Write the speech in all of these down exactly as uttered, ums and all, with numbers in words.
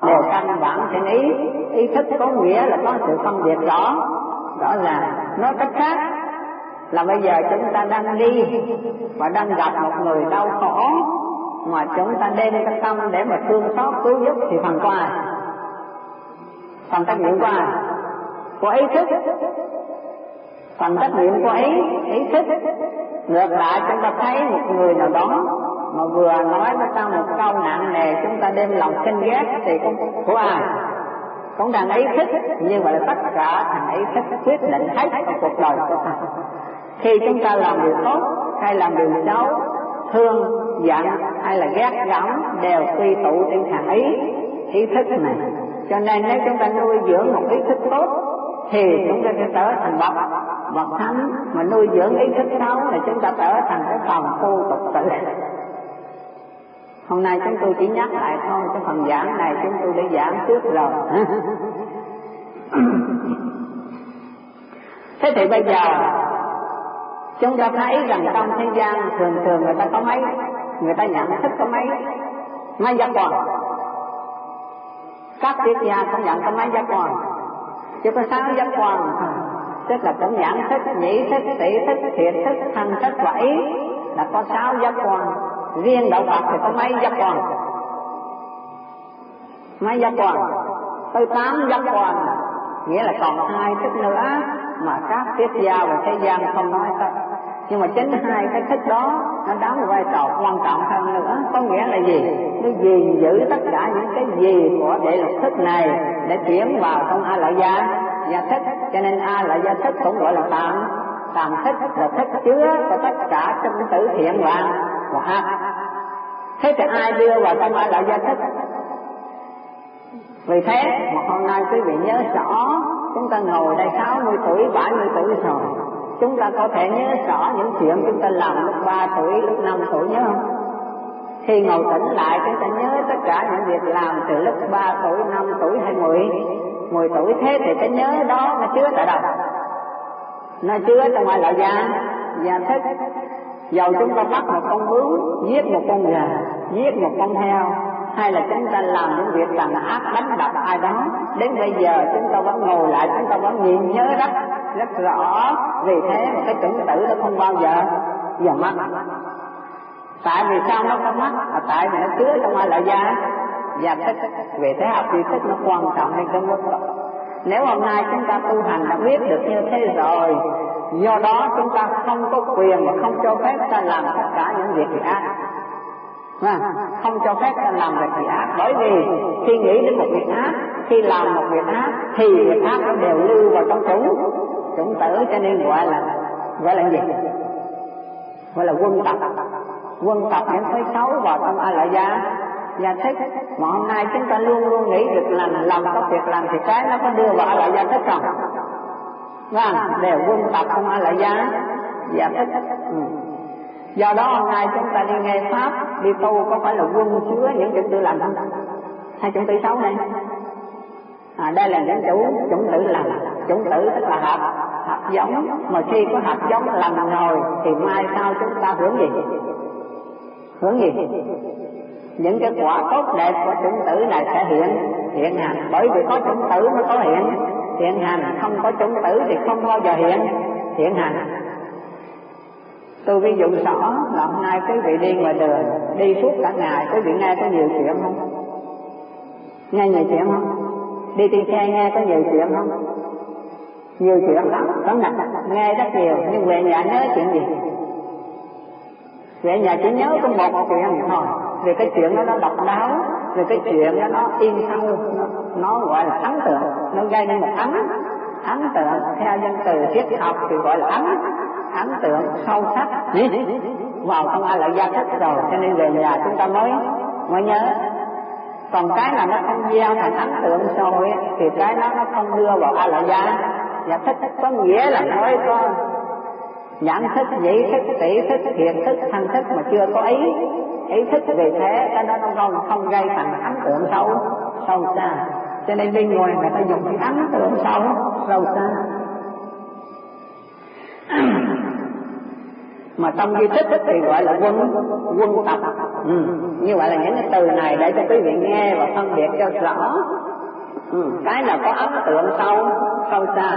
đều căn bản thiện ý. Ý thức có nghĩa là có sự phân biệt rõ, rõ ràng. Nói cách khác là bây giờ chúng ta đang đi và đang gặp một người đau khổ, mà chúng ta đem cái tâm để mà thương xót cứu giúp thì phần qua, phần trách nhiệm qua của ý thức, phần trách nhiệm của ý ý thức. Ngược lại chúng ta thấy một người nào đó mà vừa nói với ta một câu nặng nề, chúng ta đem lòng kinh ghét thì cũng của ai? Cũng thằng ý thức. Như vậy là tất cả thằng ý thức quyết định hết ở cuộc đời của ta. Khi chúng ta làm điều tốt hay làm điều xấu, thương, giận hay là ghét gẫm đều quy tụ trên thằng ý, ý thức này. Cho nên nếu chúng ta nuôi dưỡng một ý thức tốt thì chúng ta sẽ trở thành bậc bậc thánh, mà nuôi dưỡng ý thức xấu thì chúng ta trở thành cái phàm phu tục tử. Hôm nay chúng tôi chỉ nhắc lại thôi, cái phần giảng này chúng tôi đã giảng trước rồi. Thế thì bây giờ chúng ta thấy rằng trong thế gian thường thường người ta có mấy, người ta nhận thức có mấy mấy giác quan. Các triết gia cũng nhận có mấy giác quan, chỉ có sáu giác quan thôi. Tức là cũng nhãn thức, nhĩ thức, tỷ thức, thiệt thức, thân thức và ý, là có sáu giác quan. Riêng đạo Phật thì có mấy giác quan? Mấy giác quan? Tới tám giác quan, nghĩa là còn hai thức nữa mà các triết gia và thế gian không nói tới. Nhưng mà chính hai cái thức đó nó đóng một vai trò quan trọng hơn nữa. Có nghĩa là gì? Nó gìn giữ tất cả những cái gì của đệ lục thức này để chuyển vào trong A Lại Gia gia thức. Cho nên A Lại Gia thức cũng gọi là tạm tạm thức, là thức chứa của tất cả trong tử thiện và và ác. Thế thì ai đưa vào trong A Lại Gia thức? Vì thế mà hôm nay quý vị nhớ rõ, chúng ta ngồi đây sáu mươi tuổi, bảy mươi tuổi rồi, chúng ta có thể nhớ rõ những chuyện chúng ta làm lúc ba tuổi, lúc năm tuổi, nhớ không? Khi ngồi tỉnh lại chúng ta nhớ tất cả những việc làm từ lúc ba tuổi, năm tuổi hay mười tuổi. Thế thì cái nhớ đó nó chứa tại đâu? Nó chứa trong A Lại Gia gia thức. Dầu chúng ta bắt một con bướm, giết một con gà, giết một con heo, hay là chúng ta làm những việc tàn ác đánh đập ai đó, đến bây giờ chúng ta vẫn ngồi lại, chúng ta vẫn nhìn nhớ rất rất rõ. Vì thế mà cái chủng tử nó không bao giờ giờ mất. Tại vì sao nó không mất? À, tại vì nó chứa trong A Lại Gia gia thức. Vì thế học tri thức nó quan trọng đến cái mức độ. Nếu hôm nay chúng ta tu hành đã biết được như thế rồi, do đó chúng ta không có quyền và không cho phép ta làm tất cả những việc ác. À, không cho phép ta làm việc gì ác, bởi vì khi nghĩ đến một việc ác, khi làm một việc ác thì việc ác nó đều lưu vào trong chủng chủng tử. Cho nên gọi là gọi là gì? Gọi là quân tập, quân tập những thói xấu vào trong A Lại Gia gia thức. Mà hôm nay chúng ta luôn luôn nghĩ việc làm làm có việc làm thì cái nó có đưa vào A Lại Gia thức không? Vâng, đều quân tập trong A Lại Gia gia thức. Ừ. Do đó hôm nay chúng ta đi nghe pháp, đi tu có phải là quân chứa những chủng tử lành không? Hay chủng tử xấu này? À, đây là những chủ chủng tử lành. Chủng tử tức là hạt hạt giống, mà khi có hạt giống lành rồi thì mai sau chúng ta hưởng gì? Hưởng gì? Những cái quả tốt đẹp của chủng tử này sẽ hiện hiện hành. Bởi vì có chủng tử mới có hiện hiện hành, không có chủng tử thì không bao giờ hiện hiện hành. Tôi ví dụ rõ là hôm nay quý vị đi ngoài đường, đi suốt cả ngày, quý vị nghe có nhiều chuyện không? Nghe nhiều chuyện không? Đi trên xe nghe có nhiều chuyện không? Nhiều chuyện lắm, đúng không? Nghe rất nhiều, nhưng về nhà nhớ chuyện gì? Về nhà chỉ nhớ có một chuyện thôi, vì cái chuyện đó nó độc đáo, vì cái chuyện đó nó in sâu, nó, nó gọi là ấn tượng, nó gây nên một ấn ấn tượng. Theo dân từ triết học thì gọi là ấn ấn tượng sâu sắc vào trong A Lại Gia thức rồi, cho nên về nhà chúng ta mới mới nhớ. Còn cái là nó không gieo thành ấn tượng rồi thì cái đó nó không đưa vào A Lại Gia gia thức. Có nghĩa là mới có nhãn thức, nhĩ thức, tỷ thức, thiệt thức, thân thức mà chưa có ý ý thức. Vì thế cái đó nó không không gây thành ấn tượng sâu sâu xa. Cho nên bên ngoài người ta dùng cái ấn tượng sâu sâu xa. mà trong di tích thì gọi là quân quân tập. Ừ. Như vậy là những cái từ này để cho quý vị nghe và phân biệt cho rõ. Ừ. Cái nào có ấn tượng sâu sâu xa.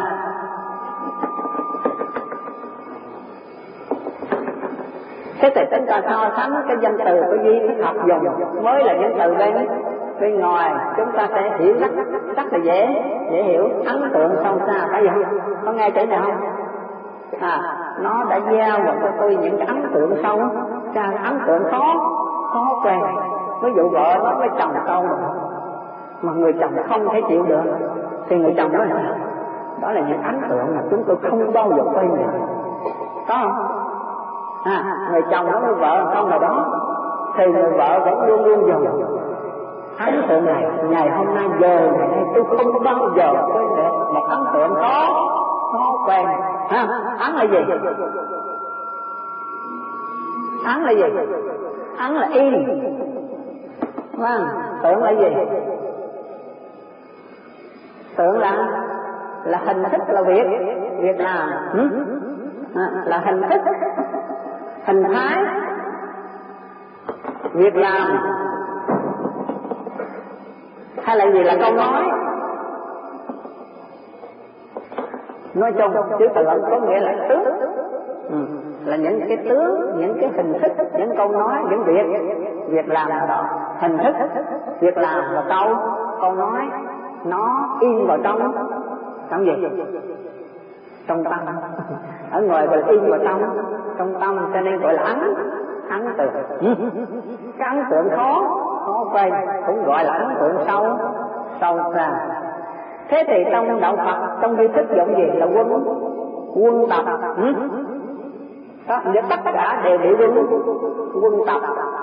Thế thì chúng ta so sánh cái danh từ của di thức học dùng mới là những từ bên bên ngoài, chúng ta sẽ hiểu rất rất là dễ dễ hiểu, ấn tượng sâu xa. Phải vậy không? Có nghe chữ nào không? À, nó đã gieo vào cho tôi những cái ấn tượng sâu xa, ấn tượng khó khó quen. Ví dụ vợ nói với chồng câu mà người chồng không thể chịu được thì người chồng nói là đó là những ấn tượng mà chúng tôi không bao giờ quên được. Có không? À, người chồng nói với vợ không là đó thì người vợ vẫn luôn luôn dùng ấn tượng này, ngày hôm nay giờ ngày nay tôi không bao giờ quên được một ấn tượng khó khó quen. Ha, ấn là gì? Ấn là gì? Ấn là in. Vâng, tượng là gì? Tượng là là hình thức, là việc việc làm. Ừ? À, là hình thức, hình thái, việc làm, hay là gì, là câu nói. Nói chung chữ tượng có nghĩa là tướng. Ừ. Là những cái tướng, những cái hình thức, những câu nói, những việc việc làm đó. Hình thức, việc làm là câu câu nói, nó in vào trong trong gì? Trong tâm. Ở ngoài gọi là in vào trong trong tâm, cho nên gọi là ấn ấn tượng. Cái ấn tượng khó khó quên cũng gọi là ấn tượng sâu sâu xa. Thế thì trong đạo Phật, trong di thức dụng gì là quân quân tập. Ừ? Đó, tất cả đều bị quân quân tập.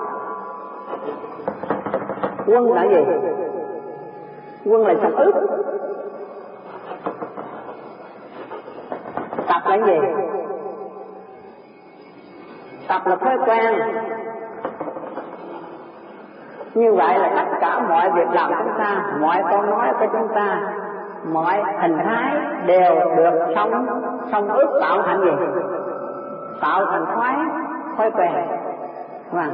Quân là gì? Quân là sắp ước. Tập là gì? Tập là thói quen. Như vậy là tất cả mọi việc làm của chúng ta, mọi câu nói của chúng ta, mọi hình thái đều được xong xong ước tạo thành gì? Tạo thành thói thói quen. Vâng.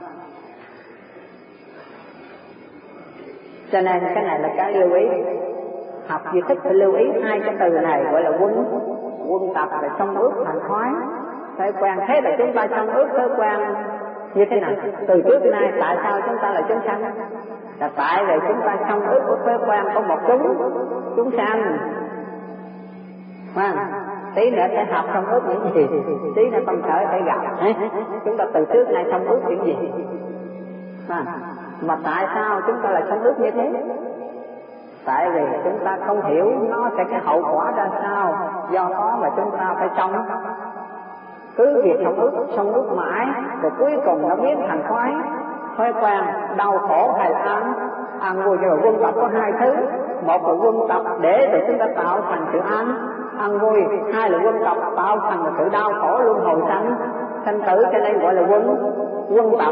Cho nên cái này là cái lưu ý. Học di thức phải lưu ý hai cái từ này, gọi là quân quân tập là xong ước thành thói thói quen. Thế là chúng ta xong ước thói quen như thế nào? Từ trước đến nay tại sao chúng ta là chúng sanh? Là tại vì chúng ta xong ước của thói quen có một chúng chúng sanh. Vâng. Tí nữa sẽ học xong ước những gì, tí nữa không thể phải gặp. Chúng ta từ trước nay xong ước những gì? À, mà tại sao chúng ta lại xong ước như thế? Tại vì chúng ta không hiểu nó sẽ cái hậu quả ra sao, do đó mà chúng ta phải xong. Cứ việc xong ước xong ước mãi, rồi cuối cùng nó biến thành thói thói quen, đau khổ hay là ăn ăn vui. Rồi quân tập có hai thứ, một là quân tập để để chúng ta tạo thành sự ăn ăn vui, hai là quân tập tạo thành sự đau khổ luân hồi sanh sanh tử, cho nên gọi là quân quân tập.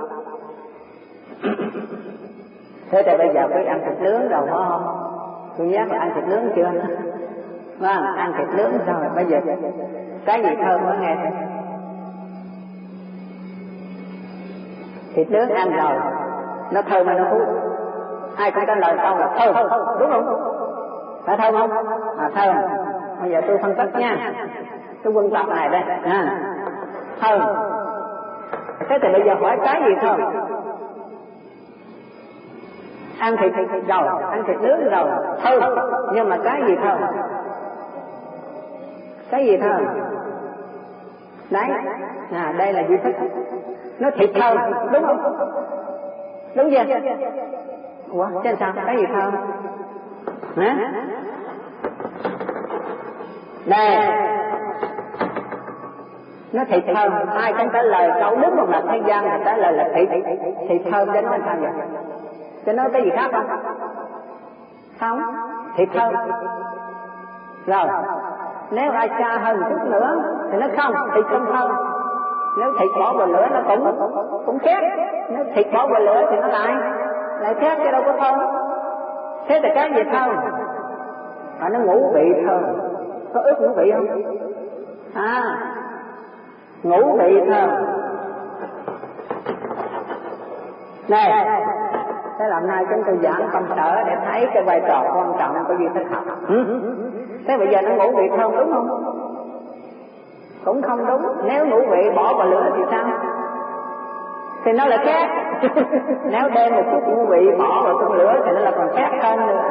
Thế thì bây giờ tôi ăn thịt nướng rồi phải không? Tôi nhắc là ăn thịt nướng chưa? Vâng, ăn thịt nướng rồi. Bây giờ cái gì thơm mới nghe thôi. Thịt nướng ăn rồi, nó thơm hay nó thúi? Ai cũng trả lời câu là thơm, đúng không? Phải thơm không? À, thơm. Bây giờ tôi phân tích nha. Cái quân tập này đây, à, thơm. Thế thì bây giờ hỏi cái gì thơm? Ăn thịt thịt rồi, ăn thịt nướng rồi, thơm. Nhưng mà cái gì thơm? Cái gì thơm? Đấy, à, đây là di thức. Nó thịt thơm, đúng không? Đúng chưa? Ủa, chứ sao? Cái gì thơm? Hả? Đây, nó thịt thơm. Ai cũng trả lời câu đúng một lần thế gian là trả lời là thịt thịt thơm đến nó sao vậy? Cho nó cái gì khác không? Không, thịt thơm. Rồi, nếu ai xa hơn chút nữa thì nó không, thịt không thơm. Nếu thịt bỏ vào lửa nó cũng cũng khác. Nếu thịt bỏ vào lửa thì nó lại lại khác, chứ đâu có thơm. Thế thì cái gì thơm? À, nó ngũ vị thơm. Có ướp ngũ vị không? À, ngũ vị thơm. Này, thế làm nay chúng tôi giảng công sở để thấy cái vai trò quan trọng của duy thức học. Ừ? Thế bây giờ nó ngũ vị thơm đúng không? Cũng không đúng. Nếu ngũ vị bỏ vào lửa thì sao? Thì nó là khác. Nếu đem một chút ngũ vị bỏ vào trong lửa thì nó là còn khác hơn nữa.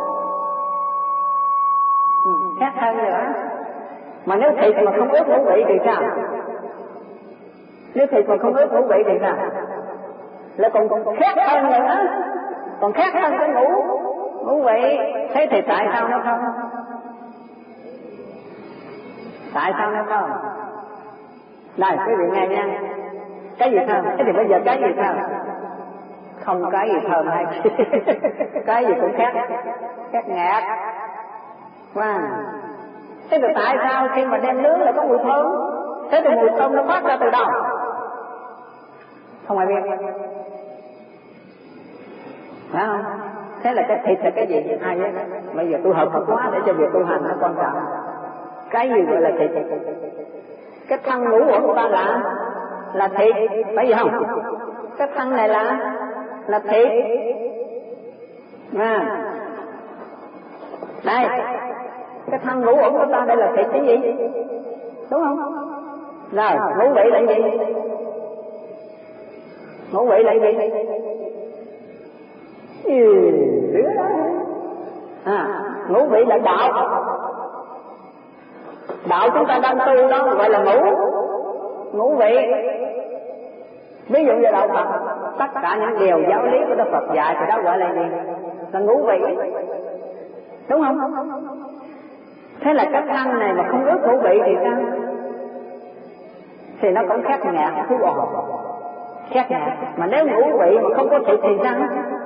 Ừ, khác hơn nữa. Mà nếu thịt mà không ướp ngũ vị thì sao? Nếu thịt mà không ướp ngũ vị thì sao? Là còn, còn khác hơn nữa. Còn khác hơn cái ngũ ngũ vị. Thế thì tại sao nó không? Tại sao nó không? Này quý vị nghe nha. Cái gì thơm? Thế thì bây giờ cái gì thơm? Không cái gì thơm hay cái gì cũng khác. Khác ngạt. Wow. Thế thì tại sao khi mà đem nướng lại có mùi thơm? Thế thì mùi thơm nó phát ra từ đâu? Không ai biết. Phải không? Thế là cái thịt là cái gì? Ai biết? Bây giờ tôi hợp thật quá để cho việc tu hành nó quan trọng. Cái gì gọi là thịt? Cái thân ngũ uẩn của ta là là thịt, phải không? Cái thân này là là thịt. À. Đây, cái thân ngũ uẩn của ta đây là thịt cái gì? Đúng không? Rồi, ngũ vị là gì? Ngũ vị là gì? Ừ, à, ngũ vị là đạo. Đạo chúng ta đang tu đó gọi là ngũ ngũ vị. Ví dụ như đạo Phật, tất cả những điều giáo lý của Đức Phật dạy thì đó gọi là gì? Là ngũ vị. Đúng không? Thế là cái thân này mà không ướp ngũ vị thì sao? Thì nó cũng khác ngạt thú ồn. Khác ngạt. Mà nếu ngũ vị mà không có thịt thì sao?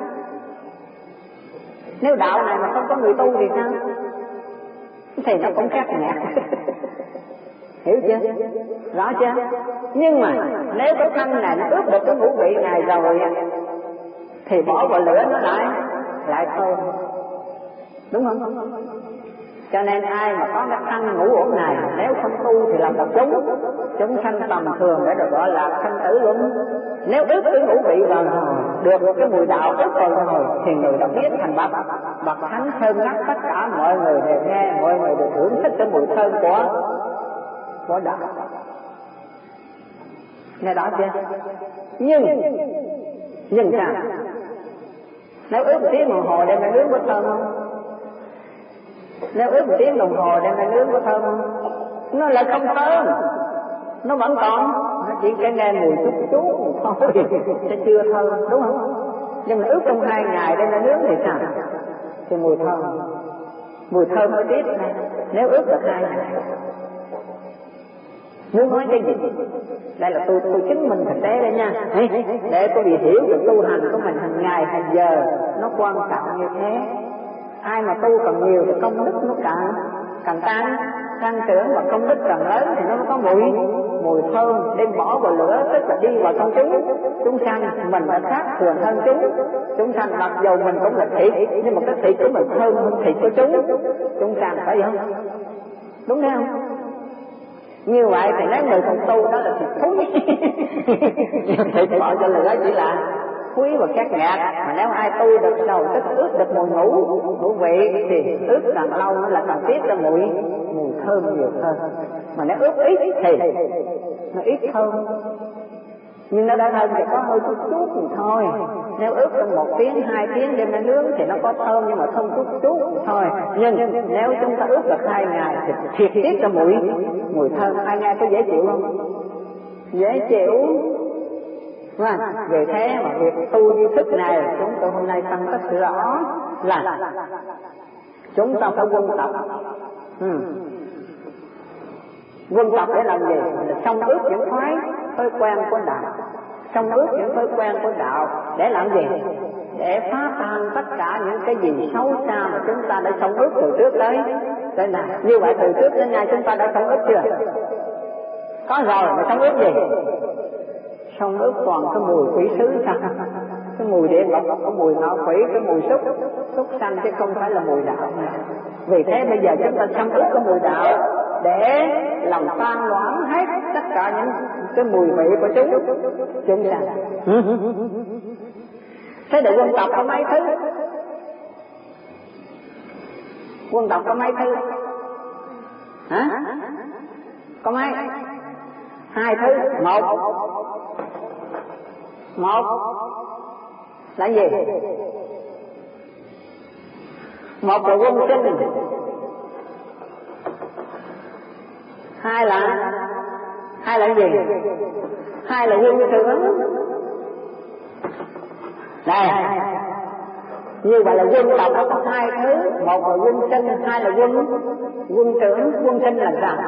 Nếu đạo này mà không có người tu thì sao? Thì nó cũng khác ngạt. Hiểu chưa? Rõ chưa? Nhưng mà nếu cái thân này nó ướp được cái ngũ vị này rồi thì bỏ vào lửa nó lại lại thơm. Đúng không? Cho nên ai mà có cái thân ngũ uẩn này, nếu không tu thì làm một chúng chúng sanh tầm thường để được gọi là sanh tử luân. Nếu ướp cái ngũ vị vào rồi, được cái mùi đạo ướp vào rồi thì người đã biết thành bậc bậc thánh thơm ngát, tất cả mọi người đều nghe, mọi người đều thưởng thức cái mùi thơm của của đạo. Nghe rõ chưa? Nhưng nhưng sao? Nếu ướp một tiếng đồng hồ đem ra nướng có thơm không? Nếu ướp một tiếng đồng hồ đem ra nướng có thơm không? Nó là không thơm. Nó vẫn còn, nó chỉ cái nghe mùi chút chút thôi sẽ chưa thơm, đúng không? Nhưng mà ướp trong hai ngày đem ra nướng thì sao? Thì mùi thơm. Mùi thơm mới tiếp này. Nếu ướp được hai ngày. Muốn nói cái gì? Đây là tôi tôi chứng minh thực tế đây nha. Để quý vị hiểu được tu hành của mình hàng ngày hàng giờ nó quan trọng như thế. Ai mà tu càng nhiều thì công đức nó càng càng tăng, tăng trưởng, và công đức càng lớn thì nó có mùi mùi thơm. Đem bỏ vào lửa tức là đi vào trong chúng chúng sanh. Mình đã khác thường hơn chúng chúng sanh, mặc dù mình cũng là thịt nhưng mà cái thịt của mình thơm hơn thịt của chúng chúng sanh, phải không? Đúng không? Như vậy thì nếu người không tu đó là thịt thúi. Thịt bỏ cho lửa chỉ là quý và khác ngạt. Mà nếu ai tu được rồi, tức là ướp được mùi ngũ ngũ vị thì ướp càng lâu nó là càng tiết ra mùi mùi thơm nhiều hơn. Mà nếu ướp ít thì nó ít thơm, nhưng nó đã thơm thì có hơi chút chút thì thôi. Nếu ướp trong một tiếng hai tiếng đem ra nướng thì nó có thơm nhưng mà không chút chút thôi. Nhưng nếu chúng ta ướp được hai ngày thì thiệt tiết ra mùi mùi thơm. Ai nghe có dễ chịu không? Dễ chịu. Vâng, vì thế mà việc tu duy thức này chúng tôi hôm nay phân tích rõ là chúng ta phải quân tập. Ừ. Quân tập để làm gì? Là xong ướp những thói thói quen của đạo, xong ướp những thói quen của đạo để làm gì? Để phá tan tất cả những cái gì xấu xa mà chúng ta đã xong ướp từ trước tới tới nay. Như vậy từ trước đến nay chúng ta đã xong ướp chưa? Có rồi, mà xong ướp gì? Xong ướp còn cái mùi quỷ sứ sao? Cái mùi địa ngục, cái mùi ngạ quỷ, cái mùi súc súc sanh chứ không phải là mùi đạo này. Vì thế bây giờ chúng ta xong ướp cái mùi đạo để làm tan loãng hết tất cả những cái mùi vị của chúng chúng sanh. Thế được quân tập có mấy thứ? Quân tập có mấy thứ? Hả? Có mấy? Hai thứ. Một Một là gì? Một là quân sinh, hai là hai là gì? Hai là quân trưởng. Đây, như vậy là quân tộc có hai thứ, một là quân sinh, hai là quân quân trưởng. Quân sinh là sao?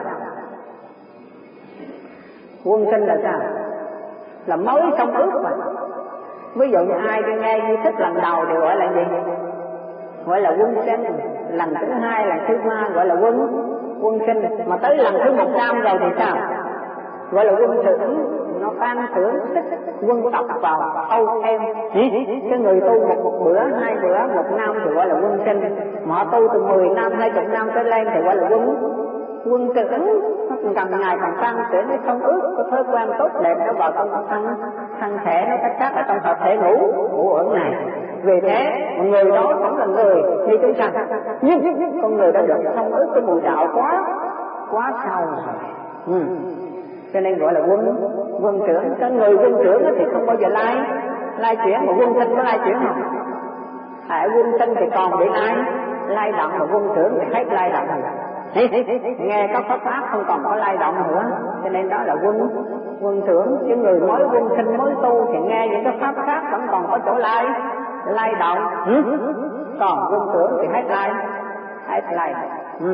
Quân sinh là sao? Là mới xong ước mà. Ví dụ như ai đi nghe di thức lần đầu thì gọi là gì? Gọi là quân sinh. Lần thứ hai, lần thứ ba gọi là quân quân sinh. Mà tới lần thứ một trăm rồi thì sao? Gọi là quân trưởng. Nó tan tưởng tích quân tập vào âu thêm. Cái người tu một, một bữa, hai bữa, một năm thì gọi là quân sinh. Mà họ tu từ mười năm, hai chục năm trở lên thì gọi là quân quân trưởng. Nó càng ngày càng tăng tưởng cái không ước, cái thói quen tốt đẹp nó vào trong thân thân thể nó cách khác ở trong hợp thể ngũ ngũ ẩn này. Vì thế người đó cũng là người như chúng sanh, nhưng con người đã được không ước cái mùi đạo quá quá sâu rồi. Ừ. Cho nên gọi là quân quân trưởng. Cái người quân trưởng thì không bao giờ lai lai chuyển, mà quân sinh có lai chuyển không? Hãy quân sinh thì còn bị ai lai động, mà quân trưởng thì hết lai động rồi. Nghe các pháp pháp không còn có lai động nữa, cho nên đó là quân quân trưởng. Chứ người mới quân sinh mới tu thì nghe những cái pháp khác vẫn còn có chỗ lai lai động. Ừ. Còn quân trưởng thì hết lai hết lai. Ừ.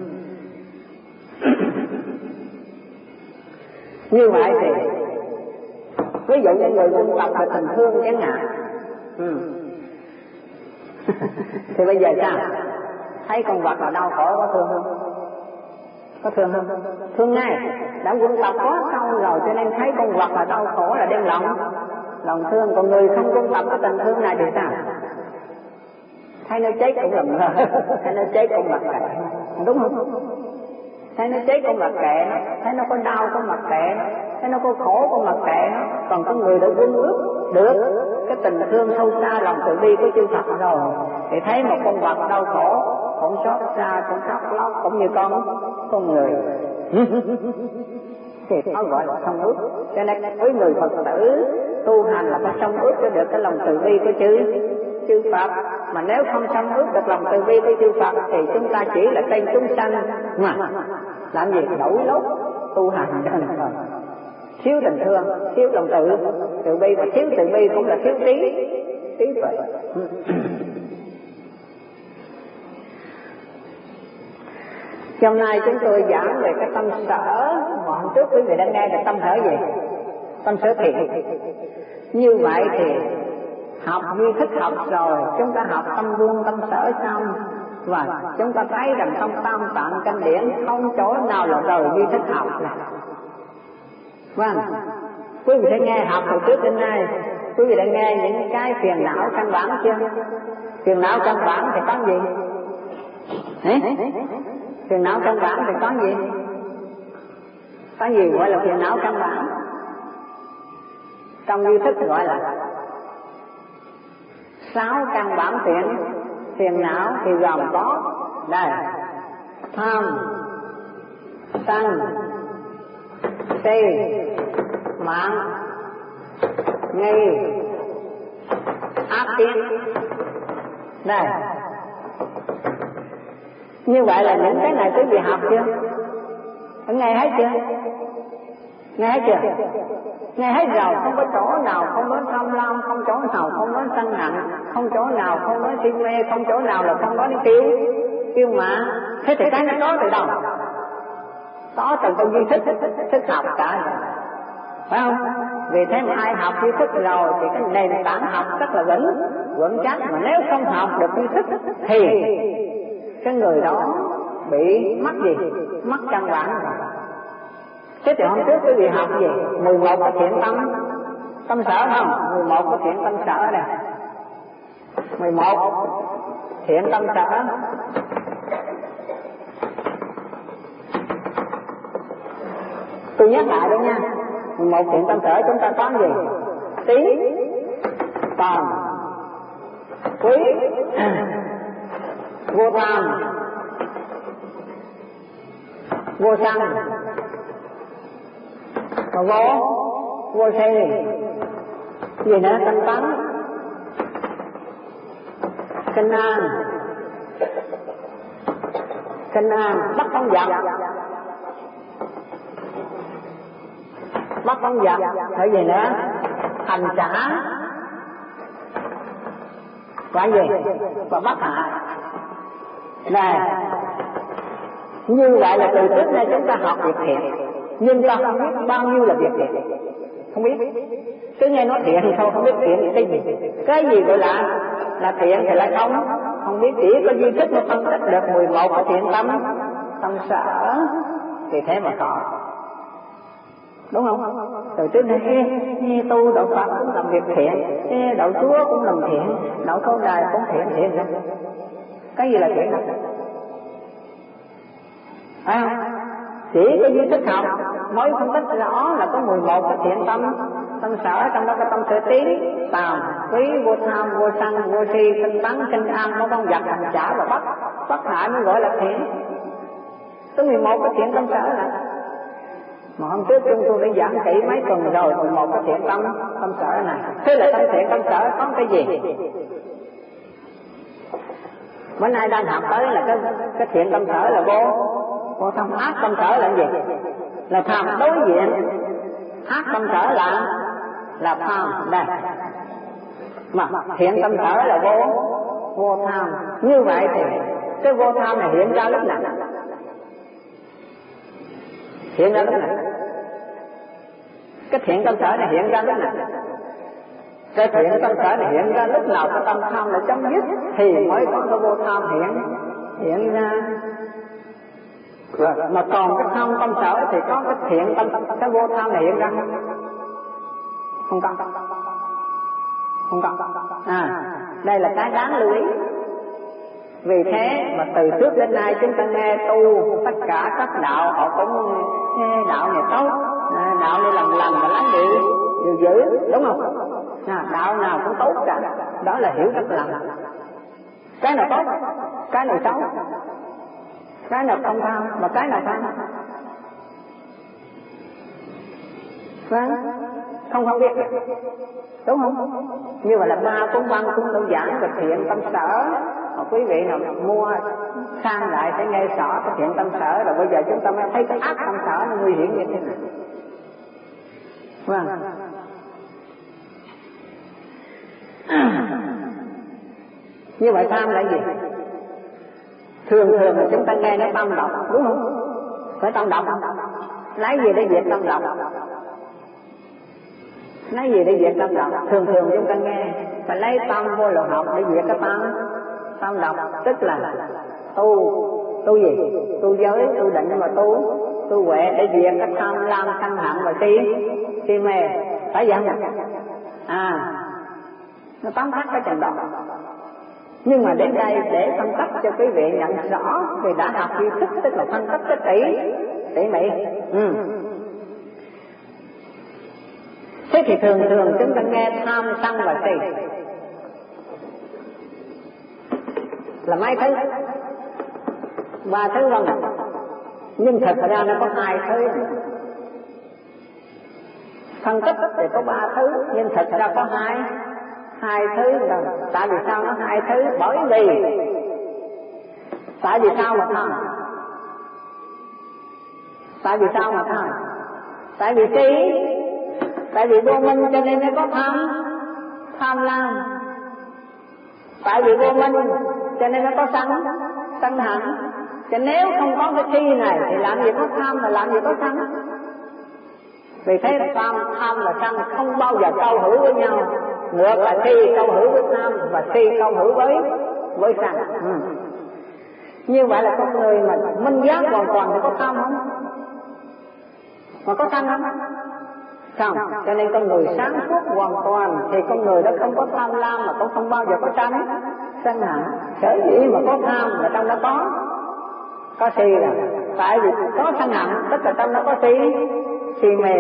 Như vậy thì ví dụ như người quân tập là tình thương chẳng hạn. Ừ. Thì bây giờ sao? Thấy con vật là đau khổ có thương không? Có thương không? Thương ngay. Đã quân tập quá sâu rồi cho nên thấy con vật là đau khổ là đem lòng lòng thương. Còn người không quân tập cái tình thương này thì sao? Thấy nó chết cũng lầm lờ, thấy nó chết cũng mặc kệ, đúng không? Thấy nó chết cũng mặc kệ nó, thấy nó có đau cũng mặc kệ nó, thấy nó có khổ cũng mặc kệ nó. Còn có người đã quân ước được cái tình thương sâu xa lòng từ bi của chư Phật rồi thì thấy một con vật đau khổ cũng xót xa, cũng khóc lóc cũng như con con người. Thì nó gọi là song ước. Cho nên với người Phật tử tu hành là phải song ước cho được cái lòng từ bi của chư chư Phật. Mà nếu không song ước được lòng từ bi của chư Phật thì chúng ta chỉ là tên chúng sanh mà làm gì đổi lốt tu hành cho nên rồi thiếu tình thương, thiếu lòng từ từ bi, và thiếu từ bi cũng là thiếu trí trí tuệ. Hôm nay chúng tôi giảng về cái tâm sở, mà hôm trước quý vị đã nghe được tâm sở gì? Tâm sở thiện. Như vậy thì học duy thích học rồi, chúng ta học tâm buông tâm sở xong, và chúng ta thấy rằng trong tam tạng kinh điển không chỗ nào là rời duy thích học này. Vâng, quý vị đã nghe học từ trước đến nay, quý vị đã nghe những cái phiền não căn bản chưa? Phiền não căn bản thì có gì? Hả? Phiền não căn bản thì có gì? Có gì gọi là phiền não căn bản? Trong duy thức gọi là sáu căn bản phiền phiền não thì gồm có đây: tham, sân, si, mạng, nghi, ác kiến. Đây, như vậy là những cái này quý vị học chưa? Nghe hết chưa? Nghe hết chưa? Nghe hết rồi, không có chỗ nào không nói tham lam, không chỗ nào không nói sân hận, không chỗ nào không nói si mê, không chỗ nào là không nói tiêu tiêu mà. Thế thì cái nó có từ đâu? Có từ trong duy thức thức học cả rồi, phải không? Vì thế mà ai học duy thức rồi thì cái nền tảng học rất là vững vững chắc. Mà nếu không học được duy thức thì cái người đó bị mất gì? Mất căn bản rồi. Thế thì hôm trước quý vị học gì? mười một có thiện tâm tâm sở không? mười một có thiện tâm sở nè. mười một thiện tâm sở. Tôi nhắc lại đó nha, một thiện tâm sở chúng ta có gì? Tí, tàm, quý, vô tham, vô sân, vô, vô si, gì nữa? Tinh tấn, kinh an, kinh an, bất không giận, bất không giận, rồi gì nữa? Hành trả, quả gì? Và bất hạ. Này, như vậy là từ trước nay chúng ta học việc thiện, nhưng ta không biết bao nhiêu là việc thiện, không biết. Cứ nghe nói thiện thì thôi, không biết thiện thì cái gì. Cái gì gọi là là thiện thì lại không không biết. Chỉ có duy thích mà phân tích được mười một cái thiện tâm, tâm sở, thì thế mà khó, đúng không? Từ trước nay ê, tu đạo Phật cũng làm việc thiện, ê, đạo Chúa cũng làm thiện, đạo Câu Đài cũng thiện, thiện rồi. Cái gì là thiện đó? À, chỉ có duy thích học mới phân tích rõ là có mười một cái thiện tâm, tâm sở, trong đó có tâm sở tí, tàm, quý, vô tham, vô sân, vô si, tinh tấn, kinh an, nó con giặc, hành trả và bất bất hại mới gọi là thiện. Có mười một cái thiện tâm sở là. Mà hôm trước chúng tôi đã giảng kỹ mấy tuần rồi, mười một cái thiện tâm tâm sở này. Thế là tâm thiện tâm sở có cái gì? Bữa nay đang học tới là cái, cái thiện tâm sở là vô vô tham. Ác tâm sở là gì? Là tham đối diện. Ác tâm sở là là tham. Đây, mà thiện tâm sở là vô vô tham. Như vậy thì cái vô tham này hiện ra lúc nào? Hiện ra lúc nào? Cái thiện tâm sở này hiện ra lúc nào? Cái thiện tâm sở này hiện ra lúc nào cái tâm tham là chấm dứt thì mới có cái vô tham hiện hiện ra. Rồi, mà còn cái tham tâm sở thì có cái thiện tâm, cái vô tham này hiện ra không có, không có. À, đây là cái đáng lưu ý. Vì thế mà từ trước đến nay chúng ta nghe tu tất cả các đạo họ cũng nghe đạo này tốt, đạo này làm lành và lánh điều điều dữ, đúng không? À, đạo nào cũng tốt cả, đó là hiểu rất lầm. Cái nào tốt, cái nào xấu, cái nào không tham và cái nào tham. Vâng, không không biết, đúng không? Như vậy là ba cuốn băng cũng đâu giảng về thiện tâm sở. Mà quý vị nào mua sang lại sẽ nghe rõ cái thiện tâm sở, rồi bây giờ chúng ta mới thấy cái ác tâm sở nó nguy hiểm như thế nào. Vâng. Như vậy tham là gì? Thường thường là chúng ta nghe nó tâm độc, đúng không? Phải tâm độc, lấy gì để diệt tâm độc? Lấy gì để diệt tâm độc? Thường thường chúng ta nghe phải lấy tâm vô lậu học để diệt cái tâm tâm độc, tức là tu tu gì? Tu giới, tu định, nhưng mà tu tu huệ để diệt cái tham lam, sân hận và si si mê, phải vậy không? À, nó tóm tắt cái trình độ. Nhưng mà đến đây để phân tích cho quý vị nhận rõ thì đã học tri thức, tức là phân tích cái tỉ tỉ mỉ. Ừ. Thế thì thường thường chúng ta nghe tham, sân và si là mấy thứ, ba thứ không? Nhưng thật ra nó có hai thứ. Phân tích thì có ba thứ, nhưng thật ra có hai hai thứ rồi. Tại vì sao nó hai thứ? Bởi vì tại vì sao mà tham? Tại vì sao mà tham? Tại vì si, tại vì vô minh cho nên mới có tham tham lam. Tại vì vô minh cho nên nó có sân sân hận. Chứ nếu không có cái si này thì làm gì có tham và làm gì có sân. Vì thế tham tham và sân không bao giờ câu hữu với nhau. Ngược là si câu hữu với tham và si câu hữu với với sân. Ừ. Như vậy là con người mà minh giác hoàn toàn thì có tham không? Mà có sân không? Không. Cho nên con người sáng suốt hoàn toàn thì con người đó không có tham lam mà cũng không bao giờ có sân sân hận. Sở dĩ mà có tham là trong đó có có si, là tại vì có sân hận, tức là trong đó có si si mê.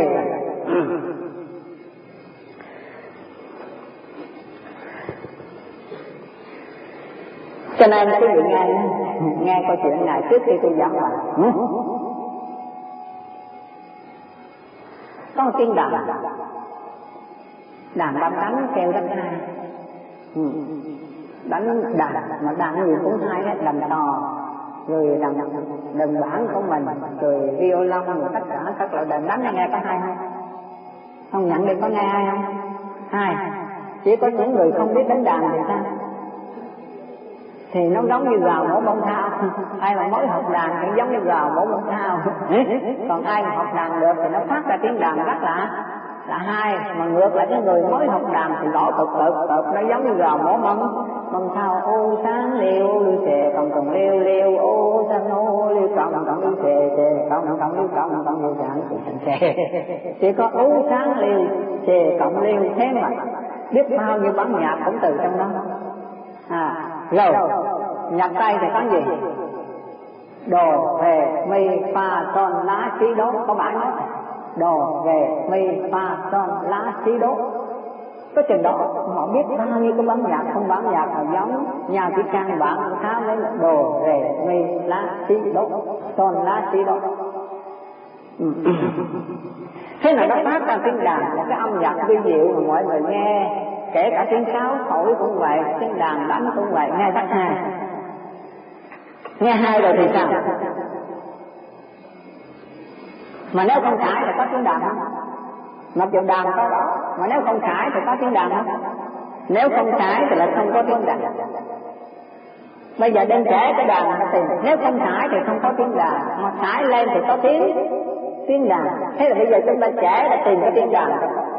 Cho nên quý vị nghe nghe câu chuyện này trước khi tôi giảng bài. Có một tiếng đàn, đàn đàn đánh kêu đánh hai, đánh đàn mà đàn gì cũng hay hết, đàn to, rồi đàn đàn bản của mình, rồi violon, rồi tất cả các loại đàn đánh nghe có hay không? Không nhận được có nghe hay không? Hay. Chỉ có những người không biết đánh đàn thì sao? Thì nó giống như gào mổ bông thao. Ai mà mới học đàn thì giống như gào mổ bông thao. Còn ai mà học đàn được thì nó phát ra tiếng đàn rất là là hay. Mà ngược lại cái người mới học đàn thì gõ cực cực cực, nó giống như gào mổ bông bông thao. Ô sáng liêu lưu xề cộng cộng liêu liêu, ô sáng ô liêu cộng cộng liêu xề xề cộng cộng liêu cộng cộng liêu sáng xề xề. Chỉ có ô sáng liêu xề cộng liêu, thế mà biết bao nhiêu bản nhạc cũng từ trong đó. À rồi nhạc tay thì có gì? Đồ về mi fa son lá si đố, có bản đó. Đồ về mi fa son lá si đố. Có chừng đó họ biết bao nhiêu cái bản nhạc, không bản nhạc nào giống nhà chỉ căn bản khá lấy là đồ về mi lá si đố, son lá si đố. Thế là nó phát ra tiếng đàn, một cái âm nhạc vi diệu mà mọi người nghe. Kể cả tiếng sáo thổi cũng vậy, tiếng đàn đánh cũng vậy, nghe rất hay. Nghe hay rồi thì sao? Mà nếu không khải thì có tiếng đàn không? Mặc dù đàn có đó, mà nếu không khải thì có tiếng đàn không? Nếu không khải thì là không có tiếng đàn. Bây giờ đem kể cái đàn nó tìm, nếu không khải thì không có tiếng đàn, mà khải lên thì có tiếng tiếng đàn. Thế là bây giờ chúng ta trẻ là tìm cái tiếng đàn.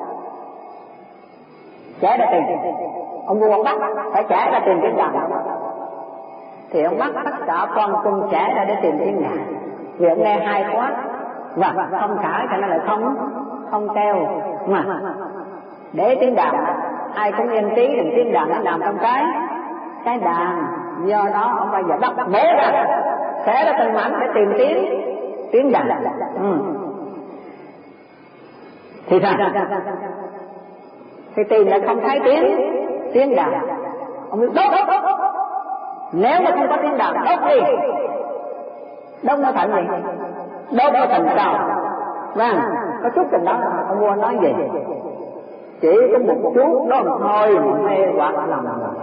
Trẻ ra tìm, ông vua ông bắt phải trẻ ra tìm tiếng đàn, thì ông bắt tất cả con cung trẻ ra để tìm tiếng đàn. Vì ông nghe hay quá và không khải cho nên là không không kêu mà để tiếng đàn ai cũng yên trí, đừng tiếng đàn nó nằm trong cái cái đàn. Do đó ông bây giờ bắt bể ra, xé ra từng mảnh để tìm tiếng tiếng đàn. Ừ. Thì sao? Thì tìm lại không thấy tiếng tiếng đàn, ông biết đốt. Nếu mà không có tiếng đàn đốt đi, đốt nó thành gì? Đốt nó thành sao? Vâng, có chút chừng đó ông vua nói gì? Chỉ có một chút đó thôi mê hoặc lòng người.